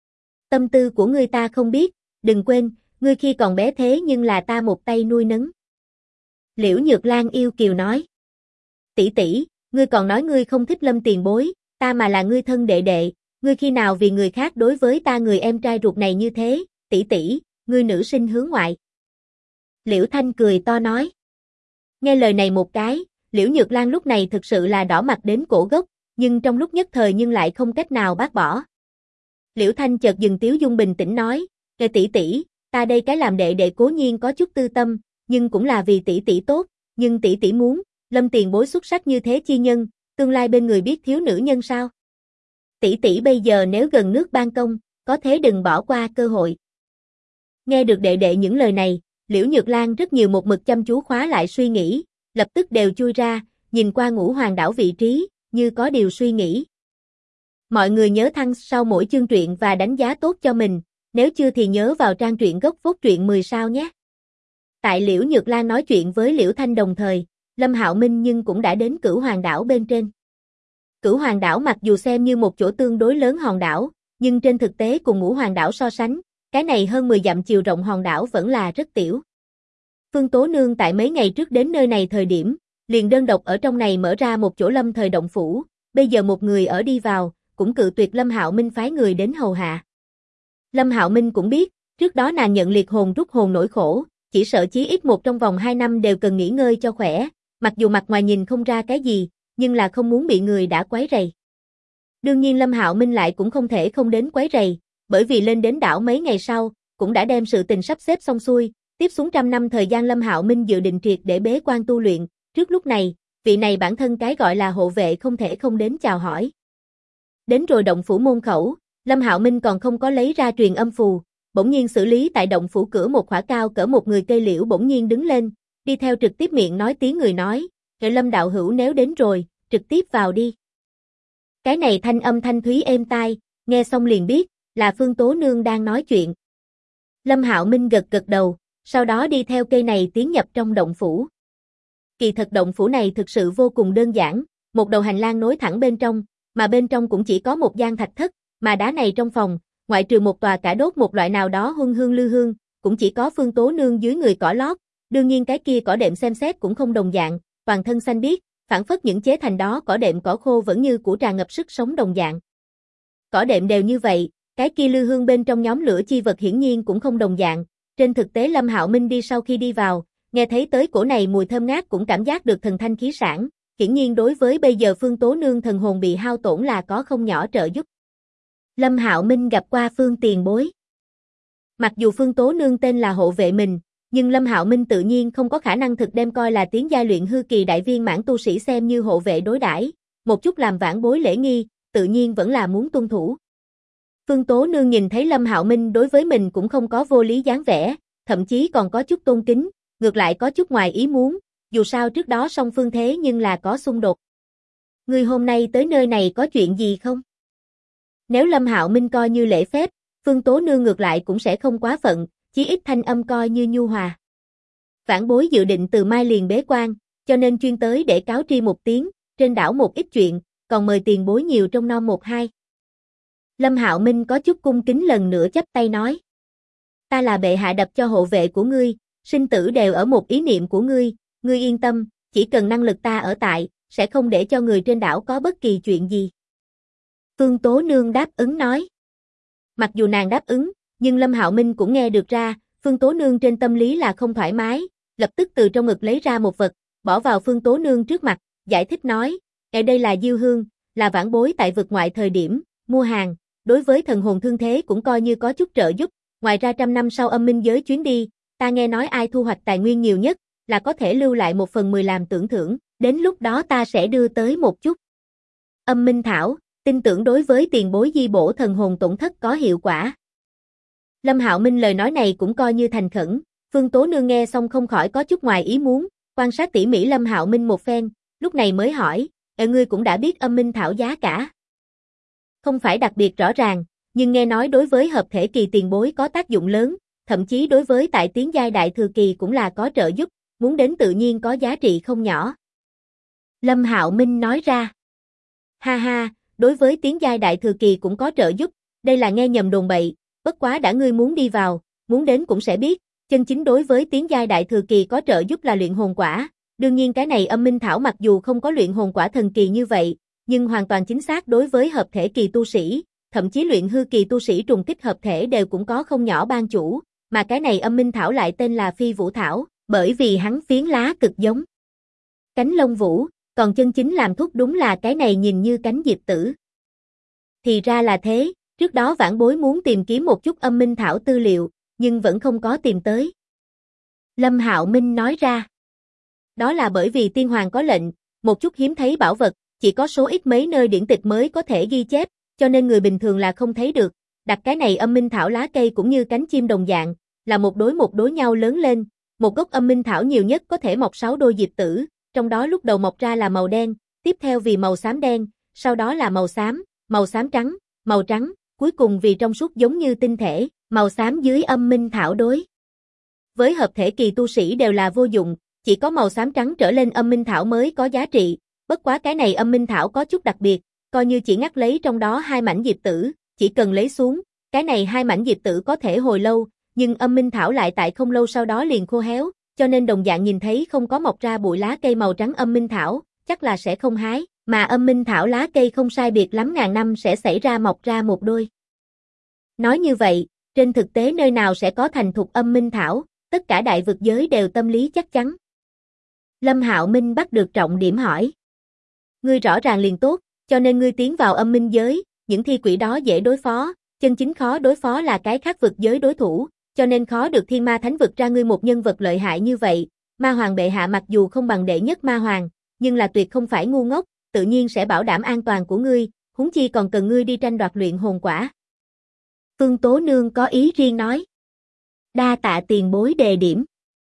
Tâm tư của ngươi ta không biết, đừng quên, ngươi khi còn bé thế nhưng là ta một tay nuôi nấng. Liễu Nhược Lan yêu kiều nói. Tỷ tỷ, ngươi còn nói ngươi không thích Lâm tiền bối, ta mà là ngươi thân đệ đệ, ngươi khi nào vì người khác đối với ta người em trai ruột này như thế, tỷ tỷ, ngươi nữ sinh hướng ngoại. Liễu Thanh cười to nói. Nghe lời này một cái, Liễu Nhược Lan lúc này thực sự là đỏ mặt đến cổ gốc, nhưng trong lúc nhất thời nhưng lại không cách nào bác bỏ. Liễu Thanh chợt dừng tiếu dung bình tĩnh nói, nghe tỷ tỷ, ta đây cái làm đệ đệ cố nhiên có chút tư tâm, nhưng cũng là vì tỷ tỷ tốt, nhưng tỷ tỷ muốn, Lâm tiền bối xuất sắc như thế chi nhân, tương lai bên người biết thiếu nữ nhân sao? Tỷ tỷ bây giờ nếu gần nước ban công, có thế đừng bỏ qua cơ hội. Nghe được đệ đệ những lời này, Liễu Nhược Lan rất nhiều một mực chăm chú khóa lại suy nghĩ, lập tức đều chui ra, nhìn qua Ngũ Hoàng đảo vị trí, như có điều suy nghĩ. Mọi người nhớ thăng sau mỗi chương truyện và đánh giá tốt cho mình, nếu chưa thì nhớ vào trang truyện gốc phốt truyện 10 sao nhé. Tại Liễu Nhược Lan nói chuyện với Liễu Thanh đồng thời, Lâm Hạo Minh nhưng cũng đã đến Cửu Hoàng đảo bên trên. Cửu Hoàng đảo mặc dù xem như một chỗ tương đối lớn hòn đảo, nhưng trên thực tế cùng Ngũ Hoàng đảo so sánh, cái này hơn 10 dặm chiều rộng hòn đảo vẫn là rất tiểu. Phương Tố Nương tại mấy ngày trước đến nơi này thời điểm, liền đơn độc ở trong này mở ra một chỗ lâm thời động phủ, bây giờ một người ở đi vào, cũng cự tuyệt Lâm Hạo Minh phái người đến hầu hạ. Lâm Hạo Minh cũng biết, trước đó nàng nhận liệt hồn rút hồn nỗi khổ, chỉ sợ chí ít một trong vòng 2 năm đều cần nghỉ ngơi cho khỏe, mặc dù mặt ngoài nhìn không ra cái gì, nhưng là không muốn bị người đã quấy rầy. Đương nhiên Lâm Hạo Minh lại cũng không thể không đến quấy rầy, bởi vì lên đến đảo mấy ngày sau, cũng đã đem sự tình sắp xếp xong xuôi, tiếp xuống 100 năm thời gian Lâm Hạo Minh dự định triệt để bế quan tu luyện, trước lúc này, vị này bản thân cái gọi là hộ vệ không thể không đến chào hỏi. Đến rồi động phủ môn khẩu, Lâm Hạo Minh còn không có lấy ra truyền âm phù, bỗng nhiên xử lý tại động phủ cửa một khỏa cao cỡ một người cây liễu bỗng nhiên đứng lên, đi theo trực tiếp miệng nói tiếng người nói, Lâm đạo hữu nếu đến rồi, trực tiếp vào đi. Cái này thanh âm thanh thúy êm tai, nghe xong liền biết, là Phương Tố Nương đang nói chuyện. Lâm Hạo Minh gật gật đầu, sau đó đi theo cây này tiến nhập trong động phủ. Kỳ thật động phủ này thực sự vô cùng đơn giản, một đầu hành lang nối thẳng bên trong, mà bên trong cũng chỉ có một gian thạch thất, mà đá này trong phòng, ngoại trừ một tòa cả đốt một loại nào đó huân hương lư hương, cũng chỉ có Phương Tố Nương dưới người cỏ lót, đương nhiên cái kia cỏ đệm xem xét cũng không đồng dạng, toàn thân xanh biếc, phản phất những chế thành đó cỏ đệm cỏ khô vẫn như củ trà ngập sức sống đồng dạng. Cỏ đệm đều như vậy, cái kia lư hương bên trong nhóm lửa chi vật hiển nhiên cũng không đồng dạng, trên thực tế Lâm Hạo Minh đi sau khi đi vào, nghe thấy tới cổ này mùi thơm ngát cũng cảm giác được thần thanh khí sản, hiển nhiên đối với bây giờ Phương Tố Nương thần hồn bị hao tổn là có không nhỏ trợ giúp. Lâm Hạo Minh gặp qua Phương tiền bối. Mặc dù Phương Tố Nương tên là hộ vệ mình, nhưng Lâm Hạo Minh tự nhiên không có khả năng thực đem coi là tiến giai luyện hư kỳ đại viên mãn tu sĩ xem như hộ vệ đối đãi, một chút làm vãn bối lễ nghi, tự nhiên vẫn là muốn tuân thủ. Phương Tố Nương nhìn thấy Lâm Hạo Minh đối với mình cũng không có vô lý dáng vẻ, thậm chí còn có chút tôn kính, ngược lại có chút ngoài ý muốn, dù sao trước đó song phương thế nhưng là có xung đột. Ngươi hôm nay tới nơi này có chuyện gì không? Nếu Lâm Hạo Minh coi như lễ phép, Phương Tố Nương ngược lại cũng sẽ không quá phận, chí ít thanh âm coi như nhu hòa. Vãn bối dự định từ mai liền bế quan, cho nên chuyên tới để cáo tri một tiếng, trên đảo một ít chuyện, còn mời tiền bối nhiều trong non một hai. Lâm Hạo Minh có chút cung kính lần nữa chắp tay nói. Ta là bệ hạ đập cho hộ vệ của ngươi, sinh tử đều ở một ý niệm của ngươi yên tâm, chỉ cần năng lực ta ở tại, sẽ không để cho người trên đảo có bất kỳ chuyện gì. Phương Tố Nương đáp ứng nói. Mặc dù nàng đáp ứng, nhưng Lâm Hạo Minh cũng nghe được ra, Phương Tố Nương trên tâm lý là không thoải mái, lập tức từ trong ngực lấy ra một vật, bỏ vào Phương Tố Nương trước mặt, giải thích nói, đây là diêu hương, là vãn bối tại vực ngoại thời điểm, mua hàng, đối với thần hồn thương thế cũng coi như có chút trợ giúp, ngoài ra 100 năm sau âm minh giới chuyến đi, ta nghe nói ai thu hoạch tài nguyên nhiều nhất, là có thể lưu lại 1/10 làm tưởng thưởng, đến lúc đó ta sẽ đưa tới một chút. Âm minh thảo, tin tưởng đối với tiền bối di bổ thần hồn tổn thất có hiệu quả. Lâm Hạo Minh lời nói này cũng coi như thành khẩn, Phương Tố Nương nghe xong không khỏi có chút ngoài ý muốn, quan sát tỉ mỉ Lâm Hạo Minh một phen, lúc này mới hỏi, ngươi cũng đã biết âm minh thảo giá cả? Không phải đặc biệt rõ ràng, nhưng nghe nói đối với hợp thể kỳ tiền bối có tác dụng lớn, thậm chí đối với tại tiến giai đại thừa kỳ cũng là có trợ giúp, muốn đến tự nhiên có giá trị không nhỏ. Lâm Hạo Minh nói ra. Ha ha, đối với tiến giai đại thừa kỳ cũng có trợ giúp, đây là nghe nhầm đồn bậy, bất quá đã ngươi muốn đi vào, muốn đến cũng sẽ biết, chân chính đối với tiến giai đại thừa kỳ có trợ giúp là luyện hồn quả, đương nhiên cái này âm minh thảo mặc dù không có luyện hồn quả thần kỳ như vậy, nhưng hoàn toàn chính xác đối với hợp thể kỳ tu sĩ, thậm chí luyện hư kỳ tu sĩ trùng kích hợp thể đều cũng có không nhỏ ban chủ, mà cái này âm minh thảo lại tên là Phi Vũ Thảo, bởi vì hắn phiến lá cực giống cánh lông vũ, còn chân chính làm thuốc đúng là cái này nhìn như cánh diệp tử. Thì ra là thế, trước đó vãn bối muốn tìm kiếm một chút âm minh thảo tư liệu, nhưng vẫn không có tìm tới. Lâm Hạo Minh nói ra. Đó là bởi vì tiên hoàng có lệnh, một chút hiếm thấy bảo vật, chỉ có số ít mấy nơi điển tịch mới có thể ghi chép, cho nên người bình thường là không thấy được. Đặt cái này âm minh thảo lá cây cũng như cánh chim đồng dạng, là một đối nhau lớn lên, một gốc âm minh thảo nhiều nhất có thể mọc 6 đôi diệp tử, trong đó lúc đầu mọc ra là màu đen, tiếp theo vì màu xám đen, sau đó là màu xám trắng, cuối cùng vì trong suốt giống như tinh thể, màu xám dưới âm minh thảo đối. Với hợp thể kỳ tu sĩ đều là vô dụng, chỉ có màu xám trắng trở lên âm minh thảo mới có giá trị, bất quá cái này âm minh thảo có chút đặc biệt, coi như chỉ ngắt lấy trong đó 2 mảnh diệp tử, chỉ cần lấy xuống, cái này 2 mảnh diệp tử có thể hồi lâu, nhưng âm minh thảo lại tại không lâu sau đó liền khô héo, cho nên đồng dạng nhìn thấy không có mọc ra bụi lá cây màu trắng âm minh thảo, chắc là sẽ không hái, mà âm minh thảo lá cây không sai biệt lắm ngàn năm sẽ xảy ra mọc ra một đôi. Nói như vậy, trên thực tế nơi nào sẽ có thành thục âm minh thảo, tất cả đại vực giới đều tâm lý chắc chắn. Lâm Hạo Minh bắt được trọng điểm hỏi. Ngươi rõ ràng liền tốt, cho nên ngươi tiến vào âm minh giới, những thi quỷ đó dễ đối phó, chân chính khó đối phó là cái khác vực giới đối thủ, cho nên khó được thiên ma thánh vực ra ngươi một nhân vật lợi hại như vậy. Ma hoàng bệ hạ mặc dù không bằng đệ nhất ma hoàng, nhưng là tuyệt không phải ngu ngốc, tự nhiên sẽ bảo đảm an toàn của ngươi, huống chi còn cần ngươi đi tranh đoạt luyện hồn quả. Phương Tố Nương có ý riêng nói. Đa tạ tiền bối đề điểm.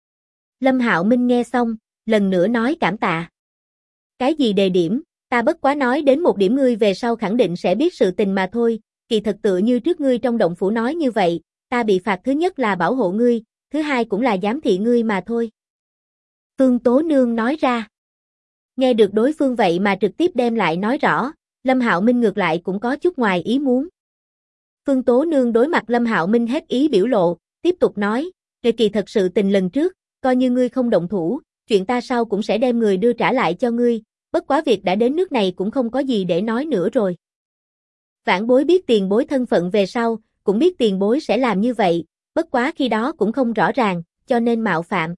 Lâm Hạo Minh nghe xong, lần nữa nói cảm tạ. Cái gì đề điểm, ta bất quá nói đến một điểm ngươi về sau khẳng định sẽ biết sự tình mà thôi, kỳ thật tựa như trước ngươi trong động phủ nói như vậy, ta bị phạt thứ nhất là bảo hộ ngươi, thứ hai cũng là giám thị ngươi mà thôi. Phương Tố Nương nói ra. Nghe được đối phương vậy mà trực tiếp đem lại nói rõ, Lâm Hạo Minh ngược lại cũng có chút ngoài ý muốn. Phương Tố Nương đối mặt Lâm Hạo Minh hết ý biểu lộ, tiếp tục nói, kỳ thật sự tình lần trước, coi như ngươi không động thủ, chuyện ta sau cũng sẽ đem người đưa trả lại cho ngươi, bất quá việc đã đến nước này cũng không có gì để nói nữa rồi. Vãn bối biết tiền bối thân phận về sau, cũng biết tiền bối sẽ làm như vậy, bất quá khi đó cũng không rõ ràng, cho nên mạo phạm.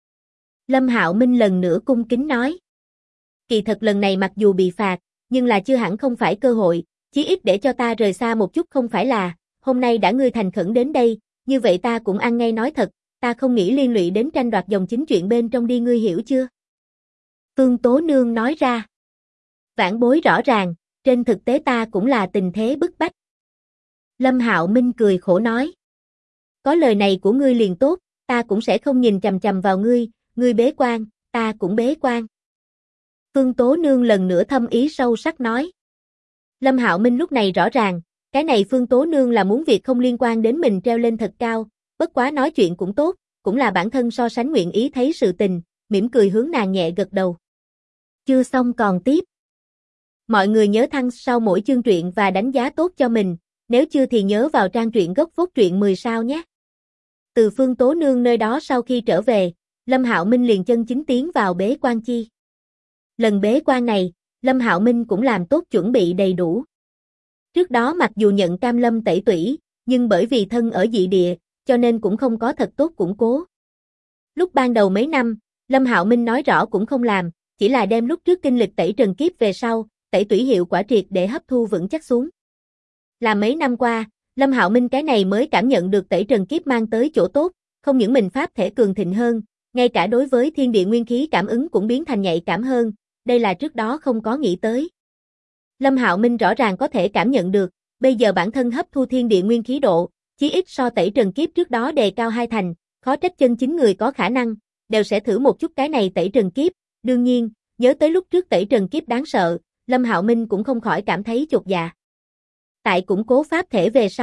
Lâm Hạo Minh lần nữa cung kính nói. Kỳ thật lần này mặc dù bị phạt, nhưng là chưa hẳn không phải cơ hội, chí ít để cho ta rời xa một chút không phải là, hôm nay đã ngươi thành khẩn đến đây, như vậy ta cũng ăn ngay nói thật, ta không nghĩ liên lụy đến tranh đoạt dòng chính chuyện bên trong đi ngươi hiểu chưa? Phương Tố Nương nói ra. Vãn bối rõ ràng, trên thực tế ta cũng là tình thế bức bách. Lâm Hạo Minh cười khổ nói. Có lời này của ngươi liền tốt, ta cũng sẽ không nhìn chằm chằm vào ngươi bế quan, ta cũng bế quan. Phương Tố Nương lần nữa thâm ý sâu sắc nói. Lâm Hạo Minh lúc này rõ ràng, cái này Phương Tố Nương là muốn việc không liên quan đến mình treo lên thật cao, bất quá nói chuyện cũng tốt, cũng là bản thân so sánh nguyện ý thấy sự tình, mỉm cười hướng nàng nhẹ gật đầu. Chưa xong còn tiếp. Mọi người nhớ thăng sau mỗi chương truyện và đánh giá tốt cho mình, nếu chưa thì nhớ vào trang truyện gốc phốt truyện 10 sao nhé. Từ Phương Tố Nương nơi đó sau khi trở về, Lâm Hạo Minh liền chân chính tiến vào bế quan chi. Lần bế quan này, Lâm Hạo Minh cũng làm tốt chuẩn bị đầy đủ. Trước đó mặc dù nhận cam lâm tẩy tủy, nhưng bởi vì thân ở dị địa, cho nên cũng không có thật tốt củng cố. Lúc ban đầu mấy năm, Lâm Hạo Minh nói rõ cũng không làm, chỉ là đem lúc trước kinh lịch tẩy trần kiếp về sau, tẩy tủy hiệu quả triệt để hấp thu vững chắc xuống. Là mấy năm qua, Lâm Hạo Minh cái này mới cảm nhận được tẩy trần kiếp mang tới chỗ tốt, không những mình pháp thể cường thịnh hơn, ngay cả đối với thiên địa nguyên khí cảm ứng cũng biến thành nhạy cảm hơn, đây là trước đó không có nghĩ tới. Lâm Hạo Minh rõ ràng có thể cảm nhận được, bây giờ bản thân hấp thu thiên địa nguyên khí độ, chí ít so tẩy trần kiếp trước đó đề cao 2 thành, khó trách chân chính người có khả năng, đều sẽ thử một chút cái này tẩy trần kiếp, đương nhiên, nhớ tới lúc trước tẩy trần kiếp đáng sợ, Lâm Hạo Minh cũng không khỏi cảm thấy chột dạ. Tại củng cố pháp thể về sau,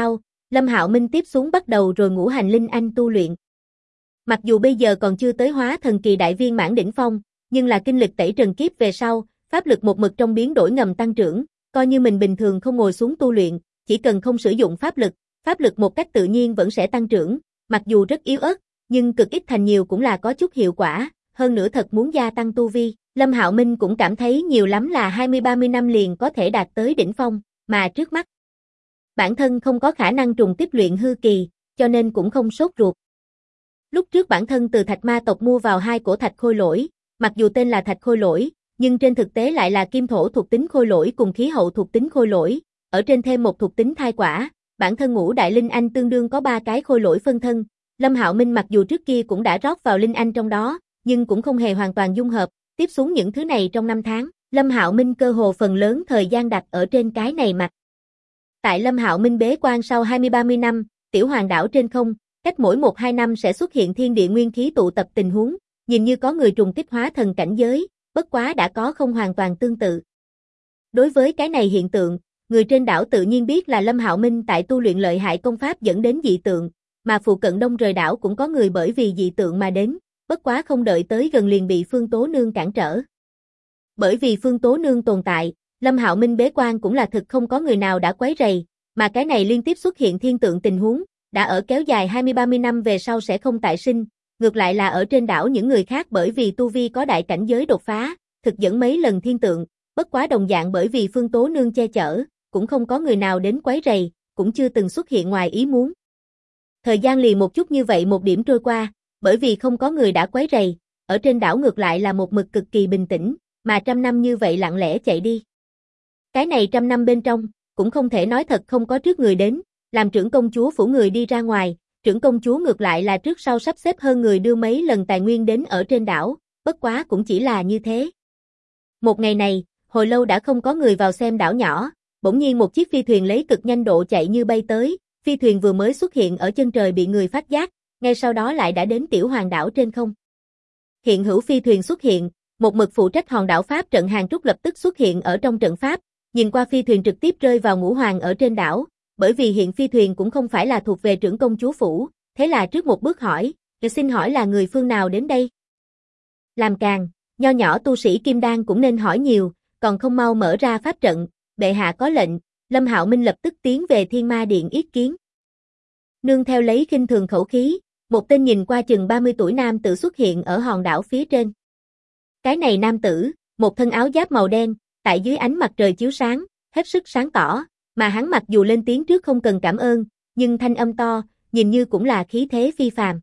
Lâm Hạo Minh tiếp xuống bắt đầu rồi ngũ hành linh anh tu luyện. Mặc dù bây giờ còn chưa tới hóa thần kỳ đại viên mãn đỉnh phong, nhưng là kinh lịch tẩy trần kiếp về sau, pháp lực một mực trong biến đổi ngầm tăng trưởng, coi như mình bình thường không ngồi xuống tu luyện, chỉ cần không sử dụng pháp lực một cách tự nhiên vẫn sẽ tăng trưởng, mặc dù rất yếu ớt, nhưng cực ít thành nhiều cũng là có chút hiệu quả, hơn nữa thật muốn gia tăng tu vi, Lâm Hạo Minh cũng cảm thấy nhiều lắm là 20-30 năm liền có thể đạt tới đỉnh phong, mà trước mắt bản thân không có khả năng trùng tiếp luyện hư kỳ, cho nên cũng không sốt ruột. Lúc trước bản thân từ Thạch Ma tộc mua vào 2 cổ thạch khôi lỗi, mặc dù tên là thạch khôi lỗi, nhưng trên thực tế lại là kim thổ thuộc tính khôi lỗi cùng khí hậu thuộc tính khôi lỗi, ở trên thêm một thuộc tính thai quả, bản thân ngũ đại linh anh tương đương có 3 cái khôi lỗi phân thân. Lâm Hạo Minh mặc dù trước kia cũng đã rót vào linh anh trong đó, nhưng cũng không hề hoàn toàn dung hợp, tiếp xuống những thứ này trong 5 tháng, Lâm Hạo Minh cơ hồ phần lớn thời gian đặt ở trên cái này mặt. Tại Lâm Hạo Minh bế quan sau 20-30 năm, tiểu hoàng đảo trên không, cách mỗi 1-2 năm sẽ xuất hiện thiên địa nguyên khí tụ tập tình huống, nhìn như có người trùng kích hóa thần cảnh giới, bất quá đã có không hoàn toàn tương tự. Đối với cái này hiện tượng, người trên đảo tự nhiên biết là Lâm Hạo Minh tại tu luyện lợi hại công pháp dẫn đến dị tượng, mà phụ cận đông rời đảo cũng có người bởi vì dị tượng mà đến, bất quá không đợi tới gần liền bị Phương Tố Nương cản trở. Bởi vì Phương Tố Nương tồn tại, Lâm Hạo Minh bế quan cũng là thực không có người nào đã quấy rầy, mà cái này liên tiếp xuất hiện thiên tượng tình huống, đã ở kéo dài 20-30 năm về sau sẽ không tại sinh, ngược lại là ở trên đảo những người khác bởi vì tu vi có đại cảnh giới đột phá, thực dẫn mấy lần thiên tượng, bất quá đồng dạng bởi vì Phương Tố Nương che chở, cũng không có người nào đến quấy rầy, cũng chưa từng xuất hiện ngoài ý muốn. Thời gian liền một chút như vậy một điểm trôi qua, bởi vì không có người đã quấy rầy, ở trên đảo ngược lại là một mực cực kỳ bình tĩnh, mà 100 năm như vậy lặng lẽ chạy đi. Cái này 100 năm bên trong, cũng không thể nói thật không có trước người đến, làm trưởng công chúa phủ người đi ra ngoài, trưởng công chúa ngược lại là trước sau sắp xếp hơn người đưa mấy lần tài nguyên đến ở trên đảo, bất quá cũng chỉ là như thế. Một ngày này, hồi lâu đã không có người vào xem đảo nhỏ, bỗng nhiên một chiếc phi thuyền lấy cực nhanh độ chạy như bay tới, phi thuyền vừa mới xuất hiện ở chân trời bị người phát giác, ngay sau đó lại đã đến tiểu hoàng đảo trên không. Hiện hữu phi thuyền xuất hiện, một mực phụ trách hòn đảo pháp trận Hàng Trúc lập tức xuất hiện ở trong trận pháp, nhìn qua phi thuyền trực tiếp rơi vào ngũ hoàng ở trên đảo, bởi vì hiện phi thuyền cũng không phải là thuộc về trưởng công chúa phủ, thế là trước một bước hỏi, xin hỏi là người phương nào đến đây? Làm càng, nho nhỏ tu sĩ Kim Đan cũng nên hỏi nhiều, còn không mau mở ra pháp trận, bệ hạ có lệnh, Lâm Hạo Minh lập tức tiến về Thiên Ma Điện yết kiến. Nương theo lấy khinh thường khẩu khí, một tên nhìn qua chừng 30 tuổi nam tử xuất hiện ở hòn đảo phía trên. Cái này nam tử, một thân áo giáp màu đen, tại dưới ánh mặt trời chiếu sáng, hết sức sáng tỏ, mà hắn mặc dù lên tiếng trước không cần cảm ơn, nhưng thanh âm to, nhìn như cũng là khí thế phi phàm.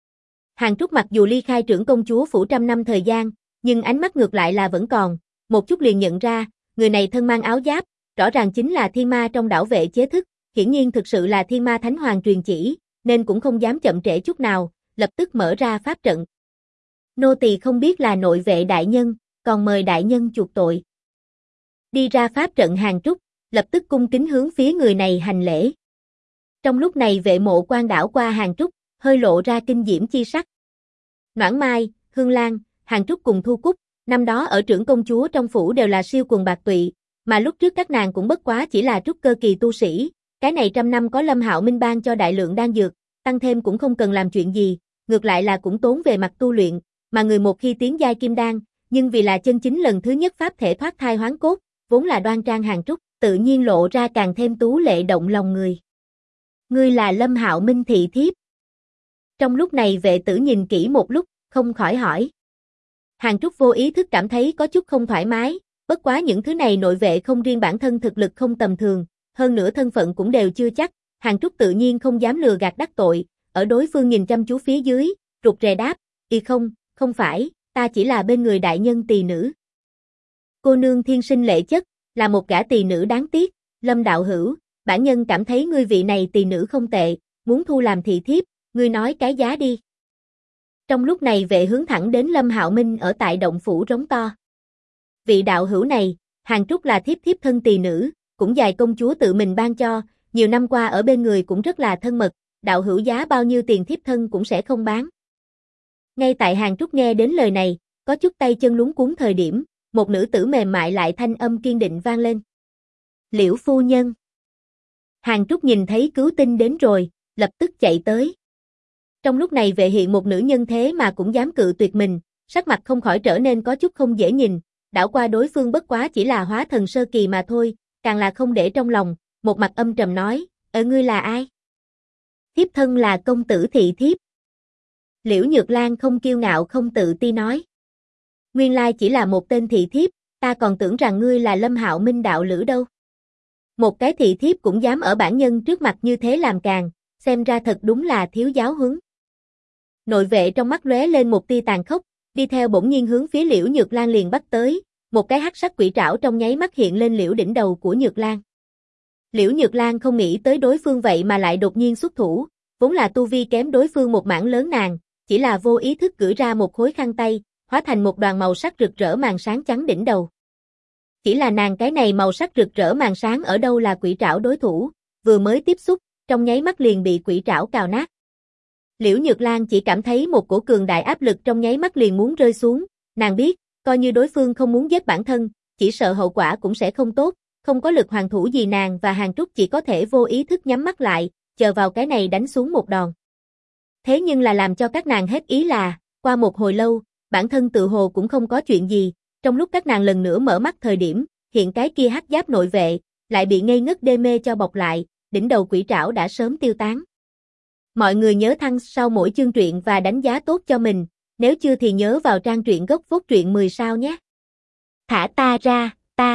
Hàng Trúc mặc dù ly khai trưởng công chúa phủ 100 năm thời gian, nhưng ánh mắt ngược lại là vẫn còn, một chút liền nhận ra, người này thân mang áo giáp, rõ ràng chính là thiên ma trong đảo vệ chế thức, hiển nhiên thực sự là thiên ma thánh hoàng truyền chỉ, nên cũng không dám chậm trễ chút nào, lập tức mở ra pháp trận. Nô tỳ không biết là nội vệ đại nhân, còn mời đại nhân chuộc tội. Đi ra pháp trận Hàng Trúc, lập tức cung kính hướng phía người này hành lễ. Trong lúc này vệ mộ quan đảo qua Hàng Trúc, hơi lộ ra kinh diễm chi sắc. Noãn Mai, Hương Lan, Hàng Trúc cùng Thu Cúc, năm đó ở trưởng công chúa trong phủ đều là siêu quần bạc tụy, mà lúc trước các nàng cũng bất quá chỉ là trúc cơ kỳ tu sĩ, cái này 100 năm có Lâm Hạo Minh ban cho đại lượng đan dược, tăng thêm cũng không cần làm chuyện gì, ngược lại là cũng tốn về mặt tu luyện, mà người một khi tiến giai kim đan, nhưng vì là chân chính lần thứ nhất pháp thể thoát thai hoán cốt, vốn là đoan trang Hàng Trúc, tự nhiên lộ ra càng thêm tú lệ động lòng người. Ngươi là Lâm Hạo Minh thị thiếp. Trong lúc này vệ tử nhìn kỹ một lúc, không khỏi hỏi. Hàng Trúc vô ý thức cảm thấy có chút không thoải mái, bất quá những thứ này nội vệ không riêng bản thân thực lực không tầm thường, hơn nữa thân phận cũng đều chưa chắc, Hàng Trúc tự nhiên không dám lừa gạt đắc tội, ở đối phương nhìn chăm chú phía dưới, rụt rè đáp, không phải, ta chỉ là bên người đại nhân tỳ nữ. Cô nương thiên sinh lệ chất, là một gã tỳ nữ đáng tiếc, Lâm đạo hữu, bản nhân cảm thấy ngươi vị này tỳ nữ không tệ, muốn thu làm thị thiếp, ngươi nói cái giá đi. Trong lúc này vệ hướng thẳng đến Lâm Hạo Minh ở tại động phủ rống to. Vị đạo hữu này, Hàng Trúc là thiếp thân tỳ nữ, cũng dài công chúa tự mình ban cho, nhiều năm qua ở bên người cũng rất là thân mật, đạo hữu giá bao nhiêu tiền thiếp thân cũng sẽ không bán. Ngay tại Hàng Trúc nghe đến lời này, có chút tay chân luống cuống thời điểm, một nữ tử mềm mại lại thanh âm kiên định vang lên. Liễu phu nhân. Hàng Trúc nhìn thấy cứu tinh đến rồi, lập tức chạy tới. Trong lúc này vệ hiện một nữ nhân thế mà cũng dám cự tuyệt mình, sắc mặt không khỏi trở nên có chút không dễ nhìn, đảo qua đối phương bất quá chỉ là hóa thần sơ kỳ mà thôi, càng là không để trong lòng, một mặt âm trầm nói, ngươi là ai? Thiếp thân là công tử thị thiếp. Liễu Nhược Lan không kiêu ngạo không tự ti nói. Nguyên lai chỉ là một tên thị thiếp, ta còn tưởng rằng ngươi là Lâm Hạo Minh đạo lữ đâu. Một cái thị thiếp cũng dám ở bản nhân trước mặt như thế làm càn, xem ra thật đúng là thiếu giáo huấn. Nội vệ trong mắt lóe lên một tia tàn khốc, đi theo bỗng nhiên hướng phía Liễu Nhược Lan liền bắt tới, một cái hắc sắc quỷ trảo trong nháy mắt hiện lên liễu đỉnh đầu của Nhược Lan. Liễu Nhược Lan không nghĩ tới đối phương vậy mà lại đột nhiên xuất thủ, vốn là tu vi kém đối phương một mảng lớn nàng, chỉ là vô ý thức cử ra một khối khăn tay, hóa thành một đoàn màu sắc rực rỡ màn sáng chắn đỉnh đầu. Chỉ là nàng cái này màu sắc rực rỡ màn sáng ở đâu là quỷ trảo đối thủ, vừa mới tiếp xúc, trong nháy mắt liền bị quỷ trảo cào nát. Liễu Nhược Lan chỉ cảm thấy một cổ cường đại áp lực trong nháy mắt liền muốn rơi xuống, nàng biết, coi như đối phương không muốn giết bản thân, chỉ sợ hậu quả cũng sẽ không tốt, không có lực hoàn thủ gì nàng và Hàng Trúc chỉ có thể vô ý thức nhắm mắt lại, chờ vào cái này đánh xuống một đòn. Thế nhưng là làm cho các nàng hết ý là, qua một hồi lâu, bản thân tự hồ cũng không có chuyện gì, trong lúc các nàng lần nữa mở mắt thời điểm, hiện cái kia hắc giáp nội vệ, lại bị ngây ngất đê mê cho bọc lại, đỉnh đầu quỷ trảo đã sớm tiêu tán. Mọi người nhớ thăng sau mỗi chương truyện và đánh giá tốt cho mình, nếu chưa thì nhớ vào trang truyện gốc phốt truyện 10 sao nhé. Thả ta ra,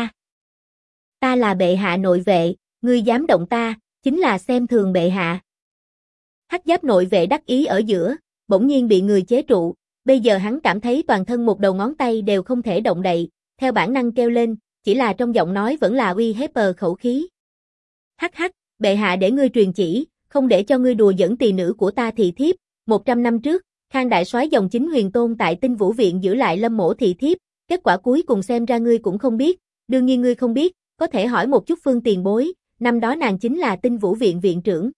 ta là bệ hạ nội vệ, ngươi dám động ta, chính là xem thường bệ hạ. Hắc giáp nội vệ đắc ý ở giữa, bỗng nhiên bị người chế trụ, bây giờ hắn cảm thấy toàn thân một đầu ngón tay đều không thể động đậy, theo bản năng kêu lên, chỉ là trong giọng nói vẫn là uy hiếp khẩu khí. Hắc hắc, bệ hạ để ngươi truyền chỉ, không để cho ngươi đùa giỡn tỳ nữ của ta thị thiếp, 100 năm trước, Khang đại soái dòng chính Huyền Tôn tại Tinh Vũ viện giữ lại Lâm mỗ thị thiếp, kết quả cuối cùng xem ra ngươi cũng không biết, đương nhiên ngươi không biết, có thể hỏi một chút Phương tiền bối, năm đó nàng chính là Tinh Vũ viện viện trưởng.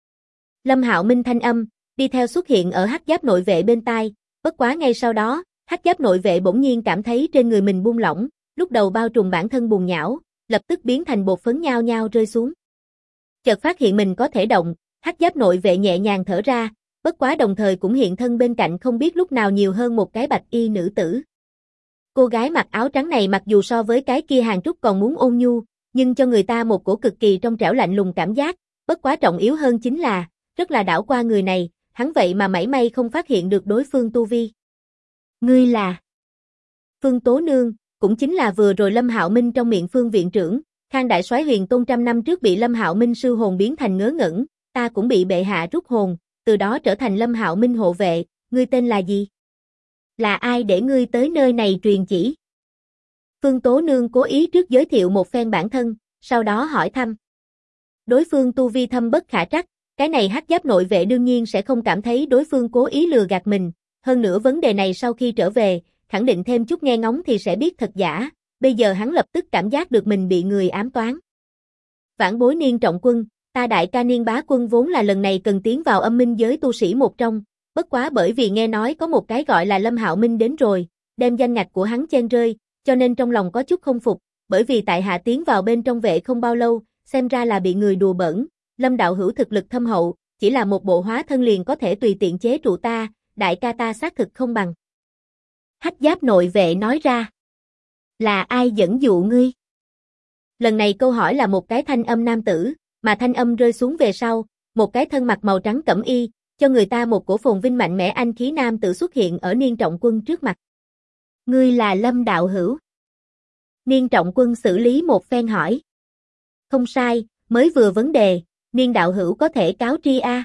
Lâm Hạo Minh thanh âm, đi theo xuất hiện ở hắc giáp nội vệ bên tai, bất quá ngay sau đó, hắc giáp nội vệ bỗng nhiên cảm thấy trên người mình buông lỏng, lúc đầu bao trùm bản thân bùn nhão, lập tức biến thành bột phấn nhao nhao rơi xuống. Chợt phát hiện mình có thể động, hắc giáp nội vệ nhẹ nhàng thở ra, bất quá đồng thời cũng hiện thân bên cạnh không biết lúc nào nhiều hơn một cái bạch y nữ tử. Cô gái mặc áo trắng này mặc dù so với cái kia Hàng Trúc còn muốn ôn nhu, nhưng cho người ta một cổ cực kỳ trong trẻo lạnh lùng cảm giác, bất quá trọng yếu hơn chính là, rất là đảo qua người này, hắn vậy mà mảy may không phát hiện được đối phương tu vi. Ngươi là Phương Tố Nương, cũng chính là vừa rồi Lâm Hạo Minh trong miệng Phương viện trưởng, Khang đại soái Huyền Tôn trăm năm trước bị Lâm Hạo Minh sư hồn biến thành ngớ ngẩn, ta cũng bị bệ hạ rút hồn, từ đó trở thành Lâm Hạo Minh hộ vệ, ngươi tên là gì? Là ai để ngươi tới nơi này truyền chỉ? Phương Tố Nương cố ý trước giới thiệu một phen bản thân, sau đó hỏi thăm. Đối phương tu vi thâm bất khả trắc, cái này hắc giáp nội vệ đương nhiên sẽ không cảm thấy đối phương cố ý lừa gạt mình, hơn nữa vấn đề này sau khi trở về, khẳng định thêm chút nghe ngóng thì sẽ biết thật giả, bây giờ hắn lập tức cảm giác được mình bị người ám toán. Vãn bối Niên Trọng Quân, ta đại ca Niên Bá Quân vốn là lần này cần tiến vào âm minh giới tu sĩ một trong, bất quá bởi vì nghe nói có một cái gọi là Lâm Hạo Minh đến rồi, đem danh ngạch của hắn chen rơi, cho nên trong lòng có chút không phục, bởi vì tại hạ tiến vào bên trong vệ không bao lâu, xem ra là bị người đùa bỡn, Lâm đạo hữu thực lực thâm hậu, chỉ là một bộ hóa thân liền có thể tùy tiện chế trụ ta, đại ca ta xác thực không bằng. Hắc giáp nội vệ nói ra. Là ai dẫn dụ ngươi? Lần này câu hỏi là một cái thanh âm nam tử, mà thanh âm rơi xuống về sau, một cái thân mặc màu trắng cẩm y, cho người ta một cổ phồn vinh mạnh mẽ anh khí nam tử xuất hiện ở Niên Trọng Quân trước mặt. Ngươi là Lâm đạo hữu. Niên Trọng Quân xử lý một phen hỏi. Không sai, mới vừa vấn đề, Niên đạo hữu có thể cáo tri a?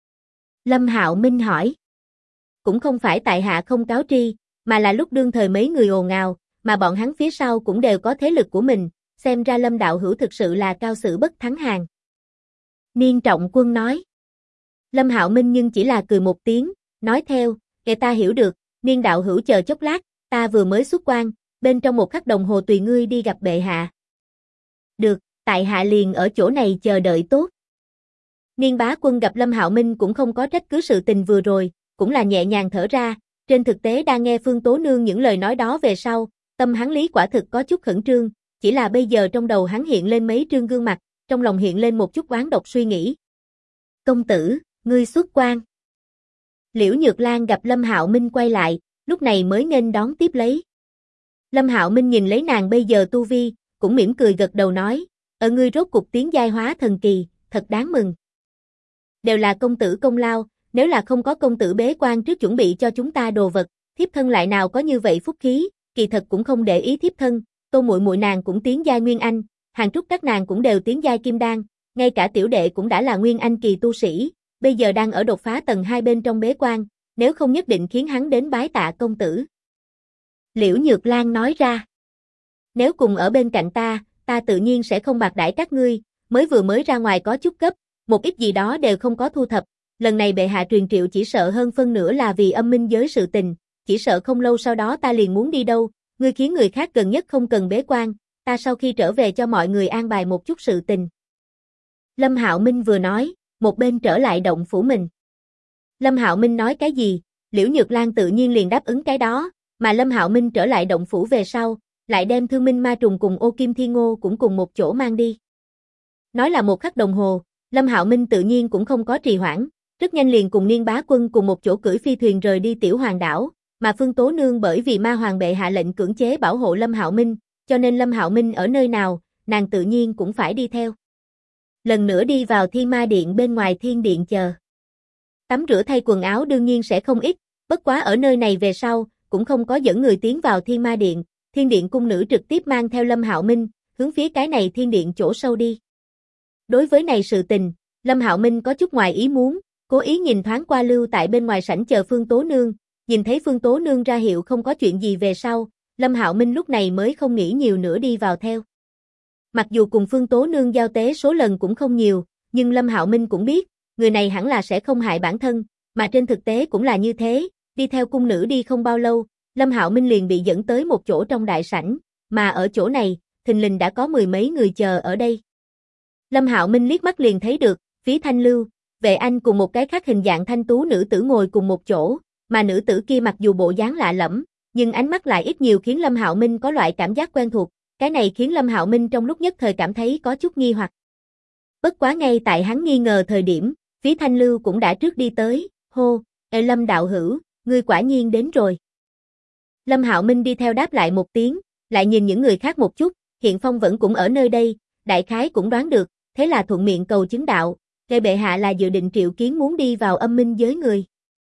Lâm Hạo Minh hỏi. Cũng không phải tại hạ không cáo tri, mà là lúc đương thời mấy người ồn ào, mà bọn hắn phía sau cũng đều có thế lực của mình, xem ra Lâm đạo hữu thực sự là cao sử bất thắng hàng. Niên Trọng Quân nói. Lâm Hạo Minh nhưng chỉ là cười một tiếng, nói theo, kể ta hiểu được, Niên đạo hữu chờ chốc lát, ta vừa mới xuất quan, bên trong một khắc đồng hồ tùy ngươi đi gặp bệ hạ. Được, tại hạ liền ở chỗ này chờ đợi tốt. Niên Bá Quân gặp Lâm Hạo Minh cũng không có trách cứ sự tình vừa rồi, cũng là nhẹ nhàng thở ra, trên thực tế đang nghe Phương Tố Nương những lời nói đó về sau, tâm hắn lý quả thực có chút khẩn trương, chỉ là bây giờ trong đầu hắn hiện lên mấy trương gương mặt, trong lòng hiện lên một chút oán độc suy nghĩ. Công tử, ngươi xuất quan. Liễu Nhược Lan gặp Lâm Hạo Minh quay lại, lúc này mới nghênh đón tiếp lấy. Lâm Hạo Minh nhìn lấy nàng bây giờ tu vi, cũng mỉm cười gật đầu nói, ở ngươi rốt cục tiến giai hóa thần kỳ, thật đáng mừng. Đều là công tử công lao, nếu là không có công tử bế quan trước chuẩn bị cho chúng ta đồ vật, thiếp thân lại nào có như vậy phúc khí, kỳ thật cũng không để ý thiếp thân, Tô muội muội nàng cũng tiến giai Nguyên Anh, Hàn Trúc các nàng cũng đều tiến giai Kim Đan, ngay cả tiểu đệ cũng đã là Nguyên Anh kỳ tu sĩ, bây giờ đang ở đột phá tầng 2 bên trong bế quan, nếu không nhất định khiến hắn đến bái tạ công tử. Liễu Nhược Lan nói ra, nếu cùng ở bên cạnh ta tự nhiên sẽ không bạc đãi các ngươi, mới ra ngoài có chút gấp, một ít gì đó đều không có thu thập, lần này bệ hạ truyền triệu chỉ sợ hơn phân nửa là vì âm minh giới sự tình, chỉ sợ không lâu sau đó ta liền muốn đi đâu, ngươi khiến người khác gần nhất không cần bế quan, ta sau khi trở về cho mọi người an bài một chút sự tình. Lâm Hạo Minh vừa nói, một bên trở lại động phủ mình. Lâm Hạo Minh nói cái gì, Liễu Nhược Lan tự nhiên liền đáp ứng cái đó, mà Lâm Hạo Minh trở lại động phủ về sau, lại đem Thương Minh Ma Trùng cùng Ô Kim Thiên Ngô cũng cùng một chỗ mang đi. Nói là một khắc đồng hồ, Lâm Hạo Minh tự nhiên cũng không có trì hoãn, rất nhanh liền cùng Niên Bá Quân cùng một chỗ cưỡi phi thuyền rời đi Tiểu Hoàng đảo, mà Phương Tố Nương bởi vì Ma Hoàng bệ hạ lệnh cưỡng chế bảo hộ Lâm Hạo Minh, cho nên Lâm Hạo Minh ở nơi nào, nàng tự nhiên cũng phải đi theo. Lần nữa đi vào Thiên Ma Điện bên ngoài Thiên Điện chờ. Tắm rửa thay quần áo đương nhiên sẽ không ít, bất quá ở nơi này về sau, cũng không có dẫn người tiến vào Thiên Ma Điện, Thiên Điện cung nữ trực tiếp mang theo Lâm Hạo Minh, hướng phía cái này Thiên Điện chỗ sâu đi. Đối với này sự tình, Lâm Hạo Minh có chút ngoài ý muốn, cố ý nhìn thoáng qua lưu tại bên ngoài sảnh chờ Phương Tố Nương, nhìn thấy Phương Tố Nương ra hiệu không có chuyện gì về sau, Lâm Hạo Minh lúc này mới không nghĩ nhiều nữa đi vào theo. Mặc dù cùng Phương Tố Nương giao tế số lần cũng không nhiều, nhưng Lâm Hạo Minh cũng biết, người này hẳn là sẽ không hại bản thân, mà trên thực tế cũng là như thế, đi theo cung nữ đi không bao lâu, Lâm Hạo Minh liền bị dẫn tới một chỗ trong đại sảnh, mà ở chỗ này, thình lình đã có mười mấy người chờ ở đây. Lâm Hạo Minh liếc mắt liền thấy được, Phí Thanh Lưu, Vệ Anh cùng một cái khác hình dạng thanh tú nữ tử ngồi cùng một chỗ, mà nữ tử kia mặc dù bộ dáng lạ lẫm, nhưng ánh mắt lại ít nhiều khiến Lâm Hạo Minh có loại cảm giác quen thuộc, cái này khiến Lâm Hạo Minh trong lúc nhất thời cảm thấy có chút nghi hoặc. Bất quá ngay tại hắn nghi ngờ thời điểm, Phí Thanh Lưu cũng đã trước đi tới, hô, Lâm đạo hữu, ngươi quả nhiên đến rồi. Lâm Hạo Minh đi theo đáp lại một tiếng, lại nhìn những người khác một chút, Hiện Phong vẫn cũng ở nơi đây, đại khái cũng đoán được, thế là thuận miệng cầu chứng đạo, gây bệ hạ là dự định triệu kiến muốn đi vào âm minh giới người.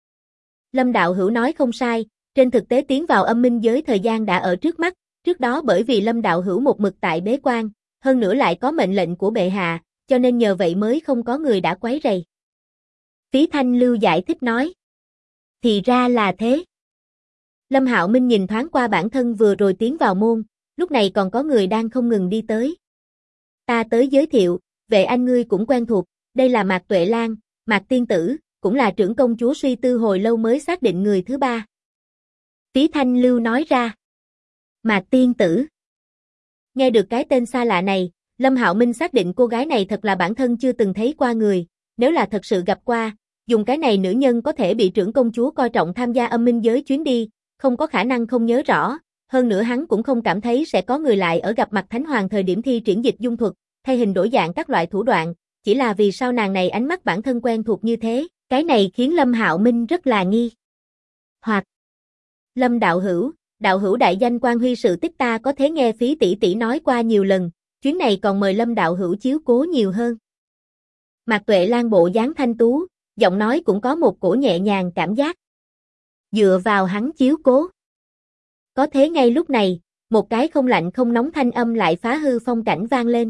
Lâm đạo hữu nói không sai, trên thực tế tiến vào âm minh giới thời gian đã ở trước mắt, trước đó bởi vì Lâm đạo hữu một mực tại bế quan, hơn nữa lại có mệnh lệnh của bệ hạ, cho nên nhờ vậy mới không có người đã quấy rầy. Phí Thanh Lưu giải thích nói. Thì ra là thế. Lâm Hạo Minh nhìn thoáng qua bản thân vừa rồi tiến vào môn, lúc này còn có người đang không ngừng đi tới. Ta tới giới thiệu, Vệ Anh ngươi cũng quen thuộc, đây là Mạc Tuệ Lan, Mạc Tiên Tử, cũng là trưởng công chúa suy tư hồi lâu mới xác định người thứ ba. Phí Thanh Lưu nói ra. Mạc Tiên Tử. Nghe được cái tên xa lạ này, Lâm Hạo Minh xác định cô gái này thật là bản thân chưa từng thấy qua người, nếu là thật sự gặp qua, dùng cái này nữ nhân có thể bị trưởng công chúa coi trọng tham gia âm minh giới chuyến đi, không có khả năng không nhớ rõ, hơn nữa hắn cũng không cảm thấy sẽ có người lại ở gặp mặt Thánh Hoàng thời điểm thi triển dịch dung thuật, thay hình đổi dạng các loại thủ đoạn, chỉ là vì sao nàng này ánh mắt bản thân quen thuộc như thế, cái này khiến Lâm Hạo Minh rất là nghi. Hoặc Lâm đạo hữu đại danh quan huy sự tích ta có thể nghe Phí tỷ tỷ nói qua nhiều lần, chuyến này còn mời Lâm đạo hữu chiếu cố nhiều hơn. Mạc Tuệ Lan bộ dáng thanh tú, giọng nói cũng có một cổ nhẹ nhàng cảm giác. Dựa vào hắn chiếu cố. Có thế ngay lúc này, một cái không lạnh không nóng thanh âm lại phá hư phong cảnh vang lên.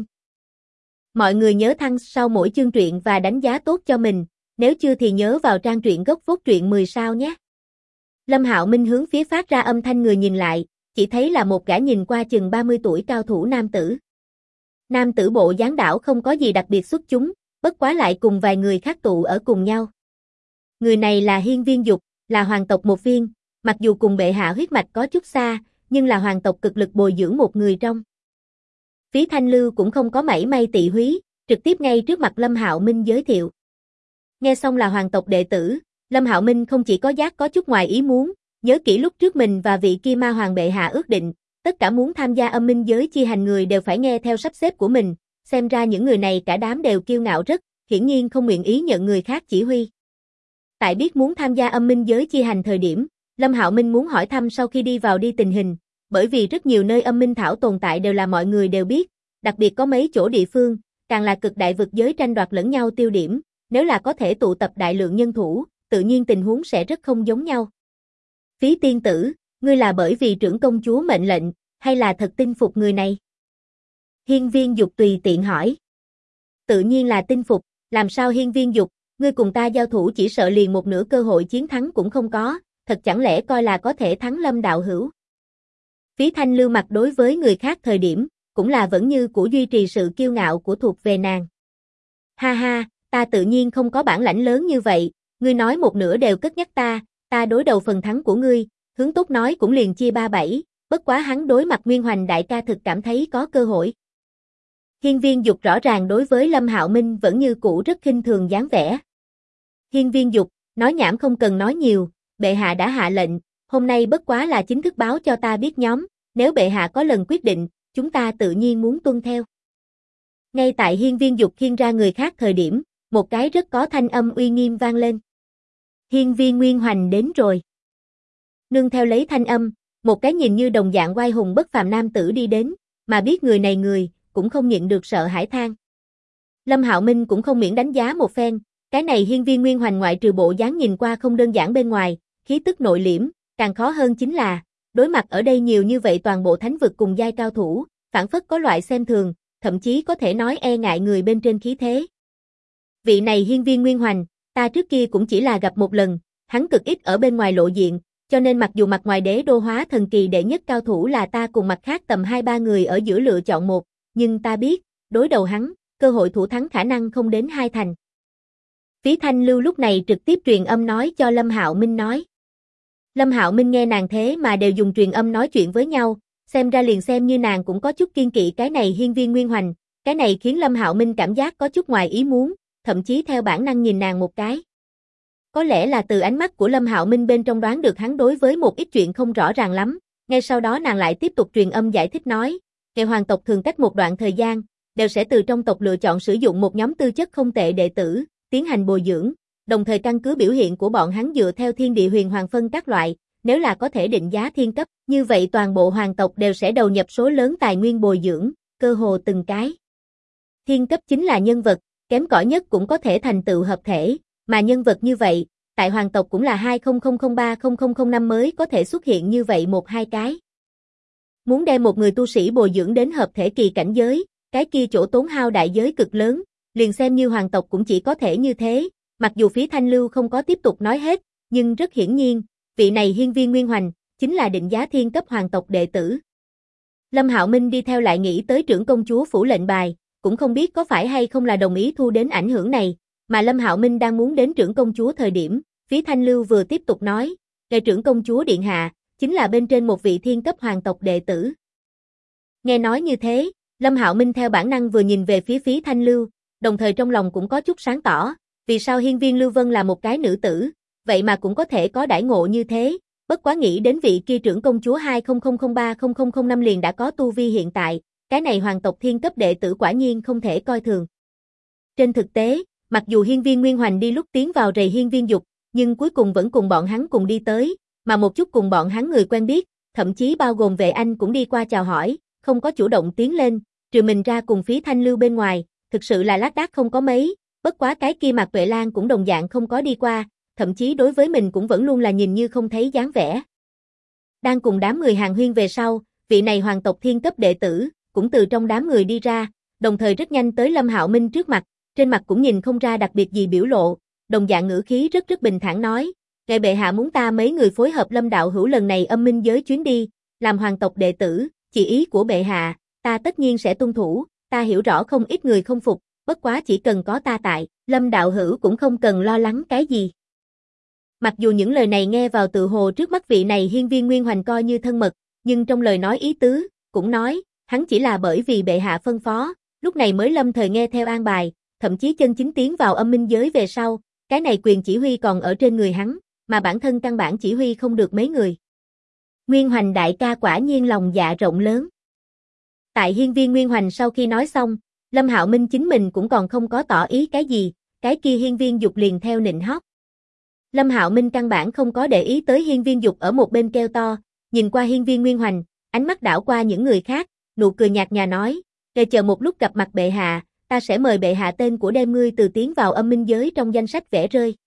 Mọi người nhớ thăng sau mỗi chương truyện và đánh giá tốt cho mình, nếu chưa thì nhớ vào trang truyện gốc phốt truyện 10 sao nhé. Lâm Hạo Minh hướng phía phát ra âm thanh người nhìn lại, chỉ thấy là một gã nhìn qua chừng 30 tuổi cao thủ nam tử. Nam tử bộ dáng đảo không có gì đặc biệt xuất chúng, bất quá lại cùng vài người khác tụ ở cùng nhau. Người này là Hiên Viên Dục, là hoàng tộc một viên, mặc dù cùng bệ hạ huyết mạch có chút xa, nhưng là hoàng tộc cực lực bồi dưỡng một người trong. Phí Thanh Lưu cũng không có mảy may tị húy, trực tiếp ngay trước mặt Lâm Hạo Minh giới thiệu. Nghe xong là hoàng tộc đệ tử, Lâm Hạo Minh không chỉ có giác có chút ngoài ý muốn, nhớ kỹ lúc trước mình và vị kia ma hoàng bệ hạ ước định, tất cả muốn tham gia âm minh giới chi hành người đều phải nghe theo sắp xếp của mình, xem ra những người này cả đám đều kiêu ngạo rất, hiển nhiên không nguyện ý nhận người khác chỉ huy. Tại biết muốn tham gia âm minh giới chi hành thời điểm, Lâm Hạo Minh muốn hỏi thăm sau khi đi vào tình hình, bởi vì rất nhiều nơi âm minh thảo tồn tại đều là mọi người đều biết, đặc biệt có mấy chỗ địa phương, càng là cực đại vực giới tranh đoạt lẫn nhau tiêu điểm, nếu là có thể tụ tập đại lượng nhân thủ, tự nhiên tình huống sẽ rất không giống nhau. Phí tiên tử, ngươi là bởi vì trưởng công chúa mệnh lệnh, hay là thật tin phục người này? Hiên Viên Dục tùy tiện hỏi. Tự nhiên là tin phục, làm sao Hiên Viên Dục, ngươi cùng ta giao thủ chỉ sợ liền một nửa cơ hội chiến thắng cũng không có, thật chẳng lẽ coi là có thể thắng Lâm đạo hữu? Phí Thanh Lưu mặt đối với người khác thời điểm, cũng là vẫn như của duy trì sự kiêu ngạo của thuộc về nàng. Ha ha, ta tự nhiên không có bản lãnh lớn như vậy, ngươi nói một nửa đều cất nhắc ta đối đầu phần thắng của ngươi, hướng tốt nói cũng liền chia 3-7, bất quá hắn đối mặt Nguyên Hoành đại ca thực cảm thấy có cơ hội. Hiên Viên Dục rõ ràng đối với Lâm Hạo Minh vẫn như cũ rất khinh thường dáng vẻ. Hiên Viên Dục, nói nhảm không cần nói nhiều, bệ hạ đã hạ lệnh, hôm nay bất quá là chính thức báo cho ta biết nhóm, nếu bệ hạ có lần quyết định, chúng ta tự nhiên muốn tuân theo. Ngay tại Hiên Viên Dục khiêng ra người khác thời điểm, một cái rất có thanh âm uy nghiêm vang lên. Hiên Viên Nguyên Hoành đến rồi. Nương theo lấy thanh âm, một cái nhìn như đồng dạng oai hùng bất phàm nam tử đi đến, mà biết người này người, cũng không nhịn được sợ hãi than. Lâm Hạo Minh cũng không miễn đánh giá một phen, cái này Hiên Viên Nguyên Hoành ngoại trừ bộ dáng nhìn qua không đơn giản bên ngoài, khí tức nội liễm, càng khó hơn chính là, đối mặt ở đây nhiều như vậy toàn bộ thánh vực cùng giai cao thủ, phản phất có loại xem thường, thậm chí có thể nói e ngại người bên trên khí thế. Vị này Hiên Viên Nguyên Hoành, ta trước kia cũng chỉ là gặp một lần, hắn cực ít ở bên ngoài lộ diện, cho nên mặc dù mặt ngoài đế đô hóa thần kỳ đệ nhất cao thủ là ta cùng mặt khác tầm 2-3 người ở giữa lựa chọn một, nhưng ta biết, đối đầu hắn, cơ hội thủ thắng khả năng không đến 2 thành. Phí Thanh Lưu lúc này trực tiếp truyền âm nói cho Lâm Hạo Minh nói. Lâm Hạo Minh nghe nàng thế mà đều dùng truyền âm nói chuyện với nhau, xem ra liền xem như nàng cũng có chút kiên kỵ cái này Hiên Viên Nguyên Hoành, cái này khiến Lâm Hạo Minh cảm giác có chút ngoài ý muốn, thậm chí theo bản năng nhìn nàng một cái. Có lẽ là từ ánh mắt của Lâm Hạo Minh bên trong đoán được hắn đối với một ít chuyện không rõ ràng lắm, ngay sau đó nàng lại tiếp tục truyền âm giải thích nói, nghệ hoàng tộc thường cách một đoạn thời gian, đều sẽ từ trong tộc lựa chọn sử dụng một nhóm tư chất không tệ đệ tử, tiến hành bồi dưỡng, đồng thời căn cứ biểu hiện của bọn hắn dựa theo thiên địa huyền hoàng phân các loại, nếu là có thể định giá thiên cấp, như vậy toàn bộ hoàng tộc đều sẽ đầu nhập số lớn tài nguyên bồi dưỡng, cơ hồ từng cái. Thiên cấp chính là nhân vật, kém cỏi nhất cũng có thể thành tựu hợp thể, mà nhân vật như vậy, tại hoàng tộc cũng là 2003-0005 mới có thể xuất hiện như vậy 1-2 cái. Muốn đem một người tu sĩ bồi dưỡng đến hợp thể kỳ cảnh giới, cái kia chỗ tốn hao đại giới cực lớn, liền xem như hoàng tộc cũng chỉ có thể như thế, mặc dù Phí Thanh Lưu không có tiếp tục nói hết, nhưng rất hiển nhiên, vị này Hiên Viên Nguyên Hoành, chính là định giá thiên cấp hoàng tộc đệ tử. Lâm Hạo Minh đi theo lại nghĩ tới trưởng công chúa phủ lệnh bài, cũng không biết có phải hay không là đồng ý thu đến ảnh hưởng này, mà Lâm Hạo Minh đang muốn đến trưởng công chúa thời điểm, Phí Thanh Lưu vừa tiếp tục nói, ngài trưởng công chúa điện hạ, chính là bên trên một vị thiên cấp hoàng tộc đệ tử. Nghe nói như thế, Lâm Hạo Minh theo bản năng vừa nhìn về phía Phí Thanh Lưu, đồng thời trong lòng cũng có chút sáng tỏ, vì sao Hiên Viên Lưu Vân là một cái nữ tử, vậy mà cũng có thể có đãi ngộ như thế, bất quá nghĩ đến vị kia trưởng công chúa 2003-0005 liền đã có tu vi hiện tại, cái này hoàng tộc thiên cấp đệ tử quả nhiên không thể coi thường. Trên thực tế, mặc dù Hiên Viên Nguyên Hoành đi lúc tiến vào rầy Hiên Viên Dục, nhưng cuối cùng vẫn cùng bọn hắn cùng đi tới, mà một chút cùng bọn hắn người quen biết, thậm chí bao gồm Vệ Anh cũng đi qua chào hỏi, không có chủ động tiến lên, trừ mình ra cùng Phí Thanh Lưu bên ngoài, thực sự là lác đác không có mấy, bất quá cái kia Mạc Tuệ Lan cũng đồng dạng không có đi qua, thậm chí đối với mình cũng vẫn luôn là nhìn như không thấy dáng vẻ. Đang cùng đám người hàng huyên về sau, vị này hoàng tộc thiên cấp đệ tử, cũng từ trong đám người đi ra, đồng thời rất nhanh tới Lâm Hạo Minh trước mặt, trên mặt cũng nhìn không ra đặc biệt gì biểu lộ, đồng dạng ngữ khí rất bình thản nói, ngài bệ hạ muốn ta mấy người phối hợp Lâm đạo hữu lần này âm minh giới chuyến đi, làm hoàng tộc đệ tử, chỉ ý của bệ hạ, ta tất nhiên sẽ tuân thủ, ta hiểu rõ không ít người không phục, bất quá chỉ cần có ta tại, Lâm đạo hữu cũng không cần lo lắng cái gì. Mặc dù những lời này nghe vào tự hồ trước mắt vị này Hiên Viên Nguyên Hoành coi như thân mật, nhưng trong lời nói ý tứ, cũng nói, hắn chỉ là bởi vì bệ hạ phân phó, lúc này mới lâm thời nghe theo an bài, thậm chí chân chính tiến vào âm minh giới về sau, cái này quyền chỉ huy còn ở trên người hắn, mà bản thân căn bản chỉ huy không được mấy người. Nguyên Hoành đại ca quả nhiên lòng dạ rộng lớn. Tại Hiên Viên Nguyên Hoành sau khi nói xong, Lâm Hạo Minh chính mình cũng còn không có tỏ ý cái gì, cái kia Hiên Viên Dục liền theo nịnh hót. Lâm Hạo Minh căn bản không có để ý tới Hiên Viên Dục ở một bên kêu to, nhìn qua Hiên Viên Nguyên Hoành, ánh mắt đảo qua những người khác, nụ cười nhạt nhòa nói, "Để chờ một lúc gặp mặt bệ hạ, ta sẽ mời bệ hạ tên của đem ngươi từ tiến vào âm minh giới trong danh sách vẽ rơi."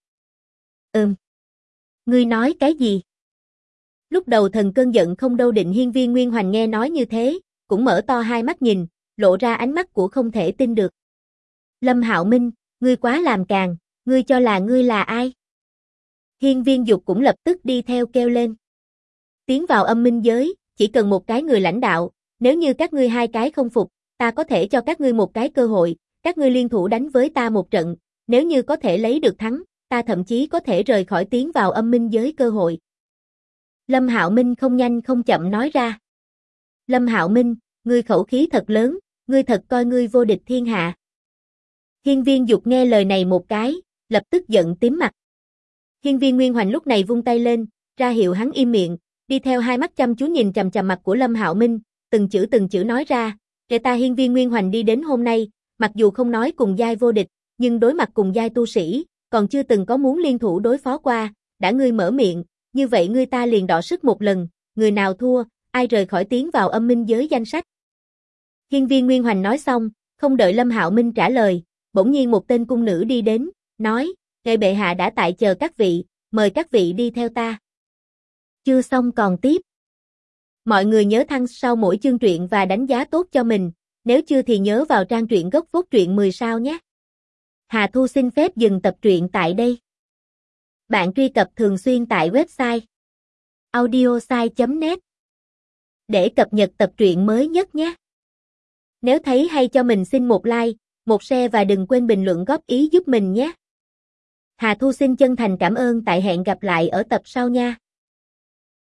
Ngươi nói cái gì? Lúc đầu thần cơn giận không đâu định Hiên Viên Nguyên Hoành nghe nói như thế, cũng mở to hai mắt nhìn, lộ ra ánh mắt của không thể tin được. Lâm Hạo Minh, ngươi quá làm càn, ngươi cho là ngươi là ai? Hiên Viên Dục cũng lập tức đi theo kêu lên. Tiến vào âm minh giới, chỉ cần một cái người lãnh đạo, nếu như các ngươi hai cái không phục, ta có thể cho các ngươi một cái cơ hội, các ngươi liên thủ đánh với ta một trận, nếu như có thể lấy được thắng, ta thậm chí có thể rời khỏi tiến vào âm minh giới cơ hội. Lâm Hạo Minh không nhanh không chậm nói ra. Lâm Hạo Minh, ngươi khẩu khí thật lớn, ngươi thật coi ngươi vô địch thiên hạ. Hiên Viên Dục nghe lời này một cái, lập tức giận tím mặt. Hiên Viên Nguyên Hoành lúc này vung tay lên, ra hiệu hắn im miệng, đi theo hai mắt chăm chú nhìn chằm chằm mặt của Lâm Hạo Minh, từng chữ nói ra, "Kể ta Hiên Viên Nguyên Hoành đi đến hôm nay, mặc dù không nói cùng giai vô địch, nhưng đối mặt cùng giai tu sĩ, còn chưa từng có muốn liên thủ đối phó qua, đã ngươi mở miệng, như vậy ngươi ta liền đọ sức một lần, người nào thua, ai rời khỏi tiến vào âm minh giới danh sách." Hiên Viên Nguyên Hoành nói xong, không đợi Lâm Hạo Minh trả lời, bỗng nhiên một tên cung nữ đi đến, nói, "Ngài bệ hạ đã tại chờ các vị, mời các vị đi theo ta." Chưa xong còn tiếp. Mọi người nhớ thăng sau mỗi chương truyện và đánh giá tốt cho mình, nếu chưa thì nhớ vào trang truyện gốc phốt truyện 10 sao nhé. Hà Thu xin phép dừng tập truyện tại đây. Bạn truy cập thường xuyên tại website audiosai.net để cập nhật tập truyện mới nhất nhé. Nếu thấy hay cho mình xin một like, một share và đừng quên bình luận góp ý giúp mình nhé. Hà Thu xin chân thành cảm ơn, tại hẹn gặp lại ở tập sau nha.